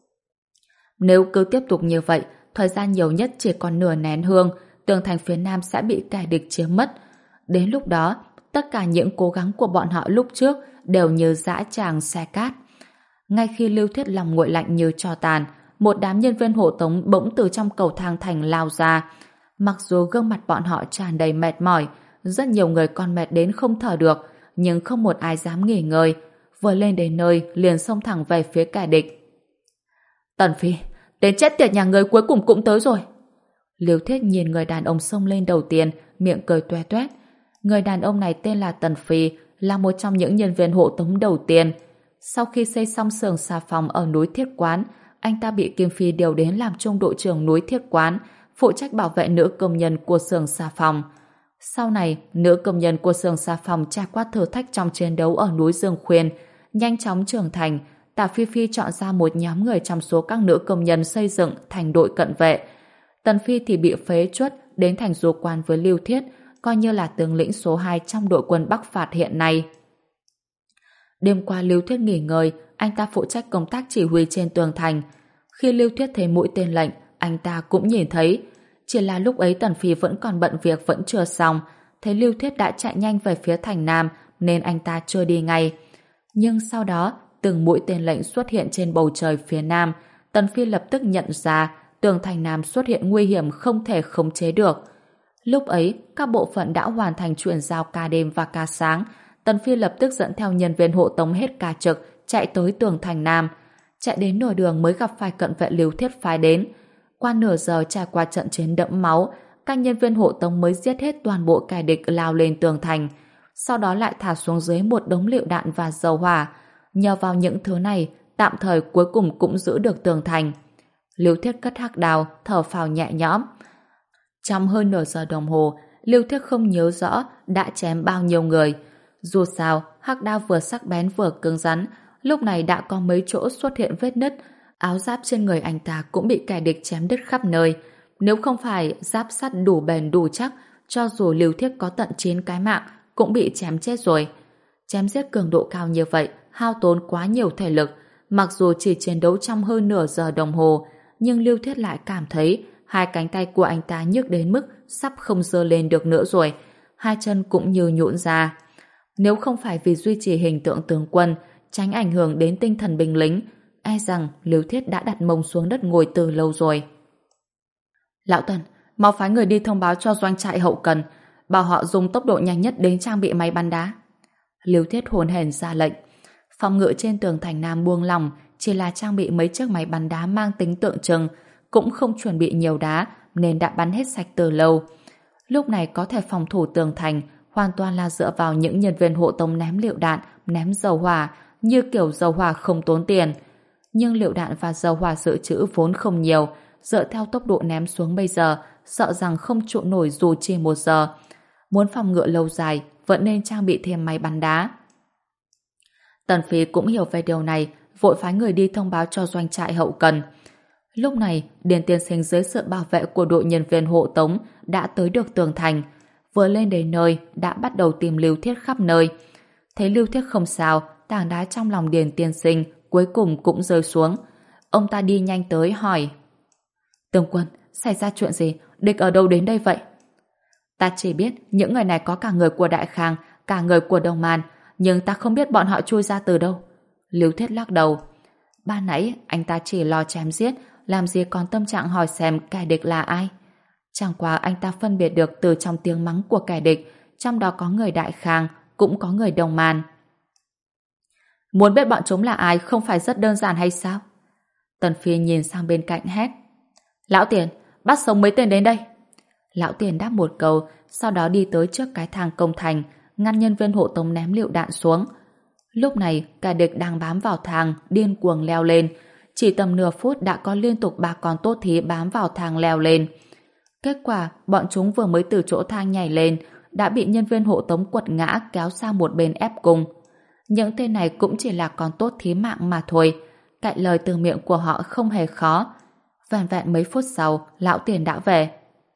Nếu cứ tiếp tục như vậy, thời gian nhiều nhất chỉ còn nửa nén hương, tường thành phía nam sẽ bị kẻ địch chiếm mất. Đến lúc đó, tất cả những cố gắng của bọn họ lúc trước đều như dã tràng xe cát. Ngay khi Lưu Thiết lòng nguội lạnh như tro tàn, một đám nhân viên hộ tống bỗng từ trong cầu thang thành lao ra. Mặc dù gương mặt bọn họ tràn đầy mệt mỏi, rất nhiều người còn mệt đến không thở được, nhưng không một ai dám nghỉ ngơi. Vừa lên đến nơi, liền xông thẳng về phía kẻ địch. Tần Phi, đến chết tiệt nhà người cuối cùng cũng tới rồi. Lưu Thiết nhìn người đàn ông xông lên đầu tiên, miệng cười toe toét. Người đàn ông này tên là Tần Phi, là một trong những nhân viên hộ tống đầu tiên. Sau khi xây xong xưởng xà phòng ở núi Thiết Quán, anh ta bị Kim Phi điều đến làm trung đội trưởng núi Thiết Quán, phụ trách bảo vệ nữ công nhân của xưởng xà phòng. Sau này, nữ công nhân của xưởng xà phòng trải qua thử thách trong chiến đấu ở núi Dương Khuyên, nhanh chóng trưởng thành. Tả Phi Phi chọn ra một nhóm người trong số các nữ công nhân xây dựng thành đội cận vệ. Tần Phi thì bị phế truất đến thành du quan với Lưu Thiết, coi như là tướng lĩnh số hai trong đội quân Bắc Phạt hiện nay. Đêm qua Lưu Thiết nghỉ ngơi, anh ta phụ trách công tác chỉ huy trên tường thành. Khi Lưu Thiết thấy mũi tên lệnh, anh ta cũng nhìn thấy. Chỉ là lúc ấy Tần Phi vẫn còn bận việc vẫn chưa xong, thấy Lưu Thiết đã chạy nhanh về phía thành Nam nên anh ta chưa đi ngay. Nhưng sau đó, từng mũi tên lệnh xuất hiện trên bầu trời phía Nam, Tần Phi lập tức nhận ra tường thành Nam xuất hiện nguy hiểm không thể khống chế được. Lúc ấy, các bộ phận đã hoàn thành chuyển giao ca đêm và ca sáng. Tần Phi lập tức dẫn theo nhân viên hộ tống hết ca trực, chạy tới tường thành Nam. Chạy đến nửa đường mới gặp phải cận vệ Lưu Thiết phái đến. Qua nửa giờ trải qua trận chiến đẫm máu, các nhân viên hộ tống mới giết hết toàn bộ kẻ địch lao lên tường thành. Sau đó lại thả xuống dưới một đống lựu đạn và dầu hỏa. Nhờ vào những thứ này, tạm thời cuối cùng cũng giữ được tường thành. Lưu Thiết cất hắc đao, thở phào nhẹ nhõm. Trong hơn nửa giờ đồng hồ, Lưu Thiết không nhớ rõ đã chém bao nhiêu người. Dù sao, hắc đao vừa sắc bén vừa cứng rắn, lúc này đã có mấy chỗ xuất hiện vết nứt, áo giáp trên người anh ta cũng bị kẻ địch chém đứt khắp nơi. Nếu không phải giáp sắt đủ bền đủ chắc, cho dù Lưu Thiết có tận chín cái mạng, cũng bị chém chết rồi. Chém giết cường độ cao như vậy, hao tốn quá nhiều thể lực. Mặc dù chỉ chiến đấu trong hơn nửa giờ đồng hồ, nhưng Lưu Thiết lại cảm thấy hai cánh tay của anh ta nhức đến mức sắp không giơ lên được nữa rồi. Hai chân cũng như nhũn ra. Nếu không phải vì duy trì hình tượng tướng quân, tránh ảnh hưởng đến tinh thần binh lính, e rằng Lưu Thiết đã đặt mông xuống đất ngồi từ lâu rồi. Lão Tần, mau phái người đi thông báo cho doanh trại hậu cần, bảo họ dùng tốc độ nhanh nhất đến trang bị máy bắn đá. Lưu Thiết hồn hển ra lệnh. Phòng ngự trên tường thành Nam buông lỏng, chỉ là trang bị mấy chiếc máy bắn đá mang tính tượng trưng, cũng không chuẩn bị nhiều đá nên đã bắn hết sạch từ lâu. Lúc này có thể phòng thủ tường thành hoàn toàn là dựa vào những nhân viên hộ tống ném lựu đạn, ném dầu hỏa, như kiểu dầu hỏa không tốn tiền. Nhưng lựu đạn và dầu hỏa dự trữ vốn không nhiều, dựa theo tốc độ ném xuống bây giờ, sợ rằng không trụ nổi dù chỉ một giờ. Muốn phòng ngự lâu dài, vẫn nên trang bị thêm máy bắn đá. Tần Phi cũng hiểu về điều này, vội phái người đi thông báo cho doanh trại hậu cần. Lúc này, Điền Tiên Sinh dưới sự bảo vệ của đội nhân viên hộ tống đã tới được tường thành. Vừa lên đến nơi, đã bắt đầu tìm Lưu Thiết khắp nơi. Thấy Lưu Thiết không sao, tảng đá trong lòng Điền Tiên Sinh cuối cùng cũng rơi xuống. Ông ta đi nhanh tới hỏi: Tướng quân, xảy ra chuyện gì? Địch ở đâu đến đây vậy? Ta chỉ biết những người này có cả người của Đại Khang, cả người của Đông Man, nhưng ta không biết bọn họ chui ra từ đâu. Lưu Thiết lắc đầu. Ban nãy anh ta chỉ lo chém giết, làm gì còn tâm trạng hỏi xem kẻ địch là ai. Chẳng qua anh ta phân biệt được từ trong tiếng mắng của kẻ địch, trong đó có người Đại Khang, cũng có người Đông Man. Muốn biết bọn chúng là ai không phải rất đơn giản hay sao? Tần Phi nhìn sang bên cạnh hét: Lão Tiền, bắt sống mấy tên đến đây. Lão Tiền đáp một câu, sau đó đi tới trước cái thang công thành, ngăn nhân viên hộ tống ném lựu đạn xuống. Lúc này, kẻ địch đang bám vào thang, điên cuồng leo lên. Chỉ tầm nửa phút đã có liên tục ba con tốt thí bám vào thang leo lên. Kết quả, bọn chúng vừa mới từ chỗ thang nhảy lên, đã bị nhân viên hộ tống quật ngã kéo sang một bên ép cung. Những tên này cũng chỉ là con tốt thí mạng mà thôi. Cạnh lời từ miệng của họ không hề khó. Vẹn vẹn mấy phút sau, Lão Tiền đã về.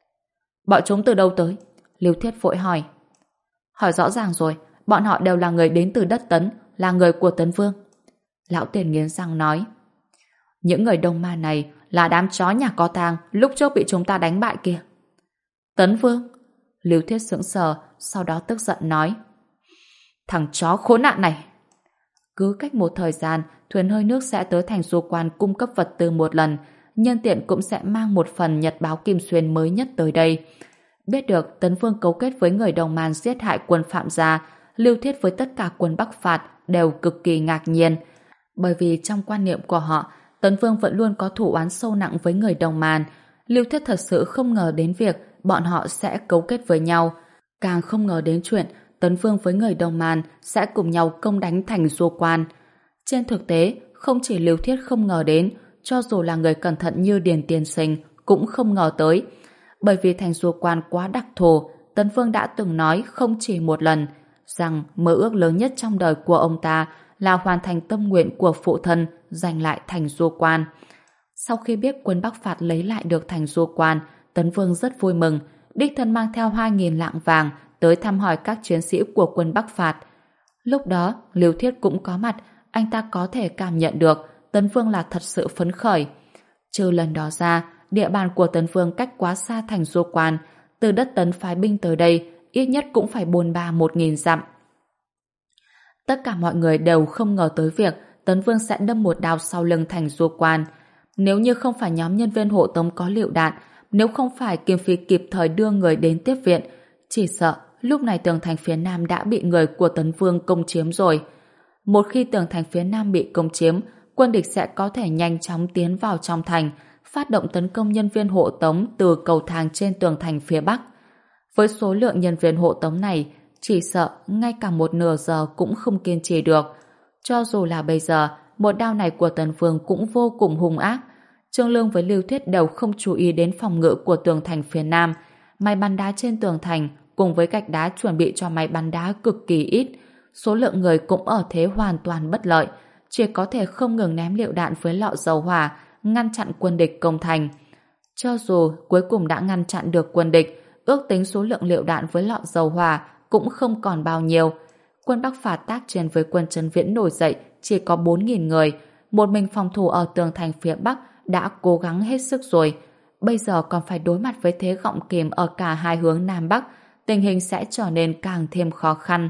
Bọn chúng từ đâu tới? Lưu Thiết vội hỏi. Hỏi rõ ràng rồi, bọn họ đều là người đến từ đất Tấn, là người của Tấn Vương. Lão Tiền nghiến răng nói. Những người Đông Ma này là đám chó nhà có tang lúc trước bị chúng ta đánh bại kia. Tấn Vương? Lưu Thiết sững sờ, sau đó tức giận nói. Thằng chó khốn nạn này! Cứ cách một thời gian, thuyền hơi nước sẽ tới thành du quan cung cấp vật tư một lần, nhân tiện cũng sẽ mang một phần nhật báo Kim Xuyên mới nhất tới đây. Biết được Tấn Vương cấu kết với người Đồng Man giết hại quân Phạm gia, Lưu Thiết với tất cả quân Bắc Phạt đều cực kỳ ngạc nhiên. Bởi vì trong quan niệm của họ, Tấn Vương vẫn luôn có thù oán sâu nặng với người Đồng Man. Lưu Thiết thật sự không ngờ đến việc bọn họ sẽ cấu kết với nhau. Càng không ngờ đến chuyện Tấn Vương với người Đồng Man sẽ cùng nhau công đánh thành Du Quan. Trên thực tế, không chỉ Lưu Thiết không ngờ đến, cho dù là người cẩn thận như Điền Tiên Sinh cũng không ngờ tới. Bởi vì thành Du Quan quá đặc thù, Tấn Vương đã từng nói không chỉ một lần rằng mơ ước lớn nhất trong đời của ông ta là hoàn thành tâm nguyện của phụ thân giành lại thành Du Quan. Sau khi biết quân Bắc Phạt lấy lại được thành Du Quan, Tấn Vương rất vui mừng, đích thân mang theo hai nghìn lạng vàng tới thăm hỏi các chiến sĩ của quân Bắc Phạt. Lúc đó, Lưu Thiết cũng có mặt, anh ta có thể cảm nhận được Tấn Vương là thật sự phấn khởi. Trừ lần đó ra, địa bàn của Tấn Vương cách quá xa thành Du Quan, từ đất Tấn phái binh tới đây, ít nhất cũng phải bôn ba một nghìn dặm. Tất cả mọi người đều không ngờ tới việc Tấn Vương sẽ đâm một đao sau lưng thành Du Quan. Nếu như không phải nhóm nhân viên hộ tống có lựu đạn, nếu không phải Kim Phi kịp thời đưa người đến tiếp viện, chỉ sợ lúc này tường thành phía Nam đã bị người của Tấn Vương công chiếm rồi. Một khi tường thành phía Nam bị công chiếm, quân địch sẽ có thể nhanh chóng tiến vào trong thành, phát động tấn công nhân viên hộ tống từ cầu thang trên tường thành phía Bắc. Với số lượng nhân viên hộ tống này, chỉ sợ ngay cả một nửa giờ cũng không kiên trì được. Cho dù là bây giờ, một đao này của Tấn Vương cũng vô cùng hung ác. Trương Lương với Lưu Thiết đều không chú ý đến phòng ngự của tường thành phía Nam. Máy bắn đá trên tường thành cùng với gạch đá chuẩn bị cho máy bắn đá cực kỳ ít. Số lượng người cũng ở thế hoàn toàn bất lợi, chỉ có thể không ngừng ném lựu đạn với lọ dầu hỏa, ngăn chặn quân địch công thành. Cho dù cuối cùng đã ngăn chặn được quân địch, ước tính số lượng lựu đạn với lọ dầu hỏa cũng không còn bao nhiêu. Quân Bắc Phạt tác chiến với quân Trấn Viễn nổi dậy chỉ có bốn nghìn người, một mình phòng thủ ở tường thành phía Bắc đã cố gắng hết sức rồi. Bây giờ còn phải đối mặt với thế gọng kìm ở cả hai hướng Nam Bắc, tình hình sẽ trở nên càng thêm khó khăn.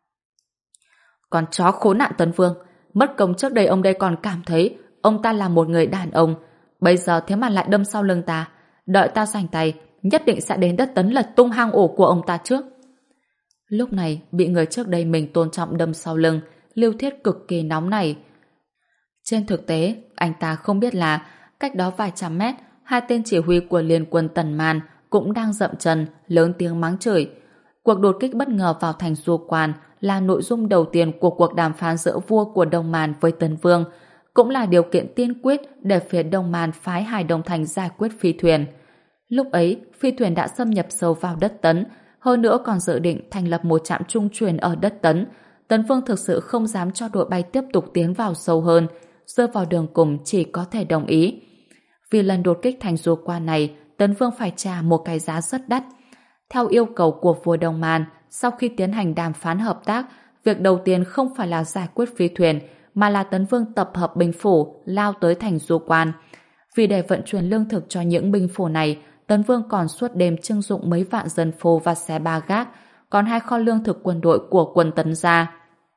Con chó khốn nạn Tấn Vương, mất công trước đây ông đây còn cảm thấy ông ta là một người đàn ông, bây giờ thế mà lại đâm sau lưng ta. Đợi ta giành tay, nhất định sẽ đến đất Tấn lật tung hang ổ của ông ta trước. Lúc này, bị người trước đây mình tôn trọng đâm sau lưng, Lưu Thiết cực kỳ nóng nảy. Trên thực tế, anh ta không biết là cách đó vài trăm mét, hai tên chỉ huy của liên quân Tần Man cũng đang dậm chân, lớn tiếng mắng chửi. Cuộc đột kích bất ngờ vào thành Du Quan là nội dung đầu tiên của cuộc đàm phán giữa vua của Đông Man với Tấn Vương, cũng là điều kiện tiên quyết để phía Đông Man phái Hải Đông Thành giải quyết phi thuyền. Lúc ấy, phi thuyền đã xâm nhập sâu vào đất Tấn, hơn nữa còn dự định thành lập một trạm trung truyền ở đất Tấn. Tấn Vương thực sự không dám cho đội bay tiếp tục tiến vào sâu hơn, rơi vào đường cùng chỉ có thể đồng ý. Vì lần đột kích thành du quan này, Tấn Vương phải trả một cái giá rất đắt. Theo yêu cầu của vua Đông Man, sau khi tiến hành đàm phán hợp tác, việc đầu tiên không phải là giải quyết phi thuyền, mà là Tấn Vương tập hợp binh phủ lao tới thành du quan. Vì để vận chuyển lương thực cho những binh phủ này, Tấn Vương còn suốt đêm trưng dụng mấy vạn dân phu và xe ba gác, còn hai kho lương thực quân đội của quân Tấn gia.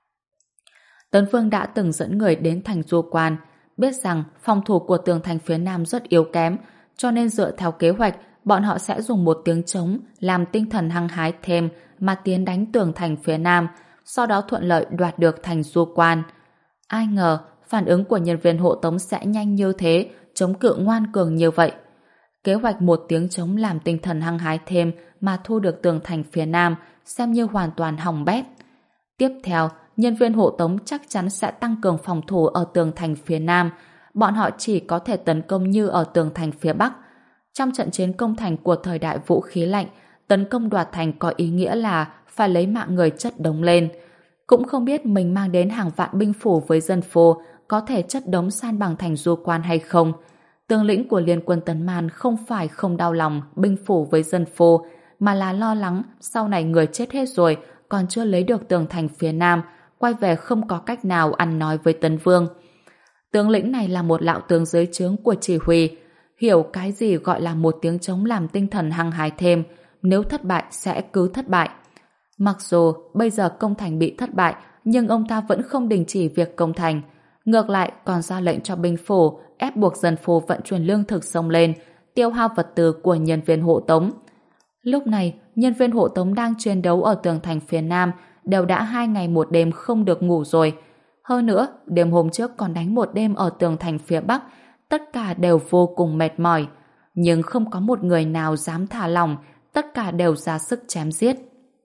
Tấn Vương đã từng dẫn người đến thành du quan, biết rằng phòng thủ của tường thành phía Nam rất yếu kém, cho nên dựa theo kế hoạch, bọn họ sẽ dùng một tiếng trống làm tinh thần hăng hái thêm mà tiến đánh tường thành phía Nam, sau đó thuận lợi đoạt được thành du quan. Ai ngờ, phản ứng của nhân viên hộ tống sẽ nhanh như thế, chống cự ngoan cường như vậy. Kế hoạch một tiếng trống làm tinh thần hăng hái thêm mà thu được tường thành phía Nam xem như hoàn toàn hỏng bét. Tiếp theo, nhân viên hộ tống chắc chắn sẽ tăng cường phòng thủ ở tường thành phía Nam. Bọn họ chỉ có thể tấn công như ở tường thành phía Bắc. Trong trận chiến công thành của thời đại vũ khí lạnh, tấn công đoạt thành có ý nghĩa là phải lấy mạng người chất đống lên. Cũng không biết mình mang đến hàng vạn binh phủ với dân phu có thể chất đống san bằng thành du quan hay không. Tướng lĩnh của Liên quân Tấn Man không phải không đau lòng binh phủ với dân phu, mà là lo lắng sau này người chết hết rồi còn chưa lấy được tường thành phía Nam, quay về không có cách nào ăn nói với Tấn Vương. Tướng lĩnh này là một lão tướng dưới trướng của chỉ huy, hiểu cái gì gọi là một tiếng trống làm tinh thần hăng hái thêm, nếu thất bại sẽ cứ thất bại. Mặc dù bây giờ công thành bị thất bại, nhưng ông ta vẫn không đình chỉ việc công thành, ngược lại còn ra lệnh cho binh phủ ép buộc dân phu vận chuyển lương thực xông lên, tiêu hao vật tư của nhân viên hộ tống. Lúc này, nhân viên hộ tống đang chiến đấu ở tường thành phía Nam đều đã hai ngày một đêm không được ngủ rồi. Hơn nữa, đêm hôm trước còn đánh một đêm ở tường thành phía Bắc, tất cả đều vô cùng mệt mỏi. Nhưng không có một người nào dám thả lỏng, tất cả đều ra sức chém giết.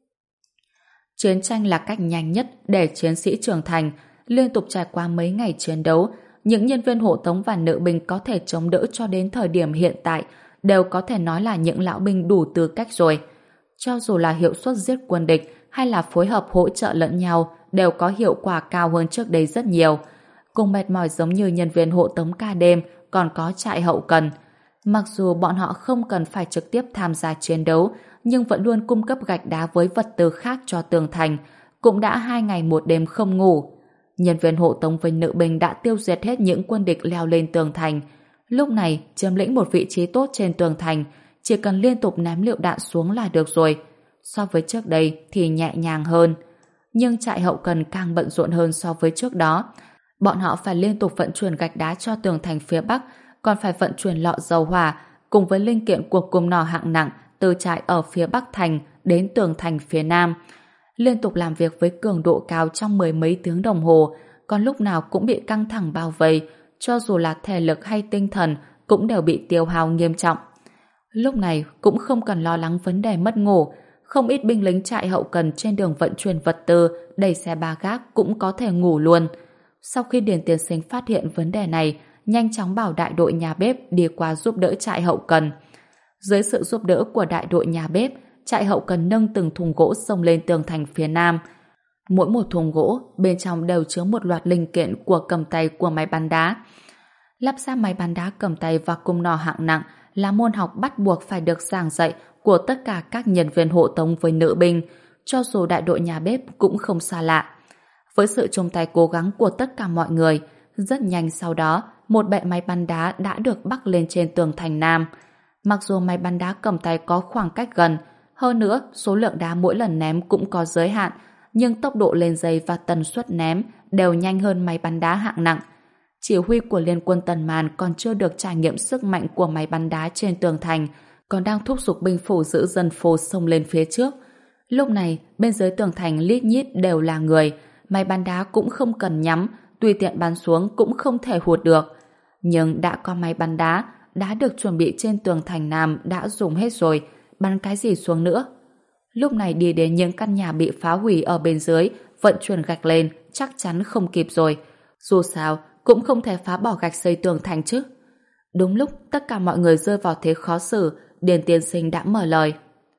Chiến tranh là cách nhanh nhất để chiến sĩ trưởng thành. Liên tục trải qua mấy ngày chiến đấu, những nhân viên hộ tống và nữ binh có thể chống đỡ cho đến thời điểm hiện tại đều có thể nói là những lão binh đủ tư cách rồi. Cho dù là hiệu suất giết quân địch hay là phối hợp hỗ trợ lẫn nhau đều có hiệu quả cao hơn trước đây rất nhiều. Cùng mệt mỏi giống như nhân viên hộ tống ca đêm còn có trại hậu cần. Mặc dù bọn họ không cần phải trực tiếp tham gia chiến đấu, nhưng vẫn luôn cung cấp gạch đá với vật tư khác cho tường thành, cũng đã hai ngày một đêm không ngủ. Nhân viên hộ tống với nữ binh đã tiêu diệt hết những quân địch leo lên tường thành. Lúc này, chiếm lĩnh một vị trí tốt trên tường thành, chỉ cần liên tục ném lựu đạn xuống là được rồi. So với trước đây thì nhẹ nhàng hơn. Nhưng trại hậu cần càng bận rộn hơn so với trước đó. Bọn họ phải liên tục vận chuyển gạch đá cho tường thành phía Bắc, còn phải vận chuyển lọ dầu hỏa cùng với linh kiện của cung nỏ hạng nặng từ trại ở phía Bắc thành đến tường thành phía Nam. Liên tục làm việc với cường độ cao trong mười mấy tiếng đồng hồ, còn lúc nào cũng bị căng thẳng bao vây, cho dù là thể lực hay tinh thần cũng đều bị tiêu hao nghiêm trọng. Lúc này cũng không cần lo lắng vấn đề mất ngủ, không ít binh lính trại hậu cần trên đường vận chuyển vật tư, đẩy xe ba gác cũng có thể ngủ luôn. Sau khi Điền Tiên Sinh phát hiện vấn đề này, nhanh chóng bảo đại đội nhà bếp đi qua giúp đỡ trại hậu cần. Dưới sự giúp đỡ của đại đội nhà bếp, trại hậu cần nâng từng thùng gỗ xông lên tường thành phía Nam. Mỗi một thùng gỗ bên trong đều chứa một loạt linh kiện của cầm tay của máy bắn đá. Lắp ráp máy bắn đá cầm tay và cung nỏ hạng nặng là môn học bắt buộc phải được giảng dạy của tất cả các nhân viên hộ tống với nữ binh, cho dù đại đội nhà bếp cũng không xa lạ. Với sự chung tay cố gắng của tất cả mọi người, rất nhanh sau đó, một bệ máy bắn đá đã được bắc lên trên tường thành Nam. Mặc dù máy bắn đá cầm tay có khoảng cách gần, hơn nữa số lượng đá mỗi lần ném cũng có giới hạn, nhưng tốc độ lên dây và tần suất ném đều nhanh hơn máy bắn đá hạng nặng. Chỉ huy của Liên quân Tần Man còn chưa được trải nghiệm sức mạnh của máy bắn đá trên tường thành, còn đang thúc giục binh phủ giữ dân phố xông lên phía trước. Lúc này, bên dưới tường thành lít nhít đều là người, máy bắn đá cũng không cần nhắm, tùy tiện bắn xuống cũng không thể hụt được. Nhưng đã có máy bắn đá, đã được chuẩn bị trên tường thành Nam đã dùng hết rồi, bắn cái gì xuống nữa. Lúc này đi đến những căn nhà bị phá hủy ở bên dưới, vận chuyển gạch lên, chắc chắn không kịp rồi. Dù sao, cũng không thể phá bỏ gạch xây tường thành chứ. Đúng lúc tất cả mọi người rơi vào thế khó xử, Điền Tiên Sinh đã mở lời.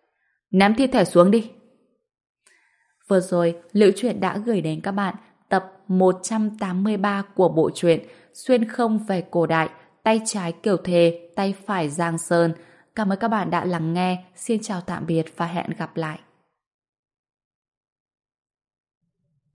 Ném thi thể xuống đi. Vừa rồi, Liễu Chuyện đã gửi đến các bạn tập một trăm tám mươi ba của bộ truyện Xuyên không về cổ đại, tay trái Kiều Thề, tay phải Giang Sơn. Cảm ơn các bạn đã lắng nghe. Xin chào tạm biệt và hẹn gặp lại.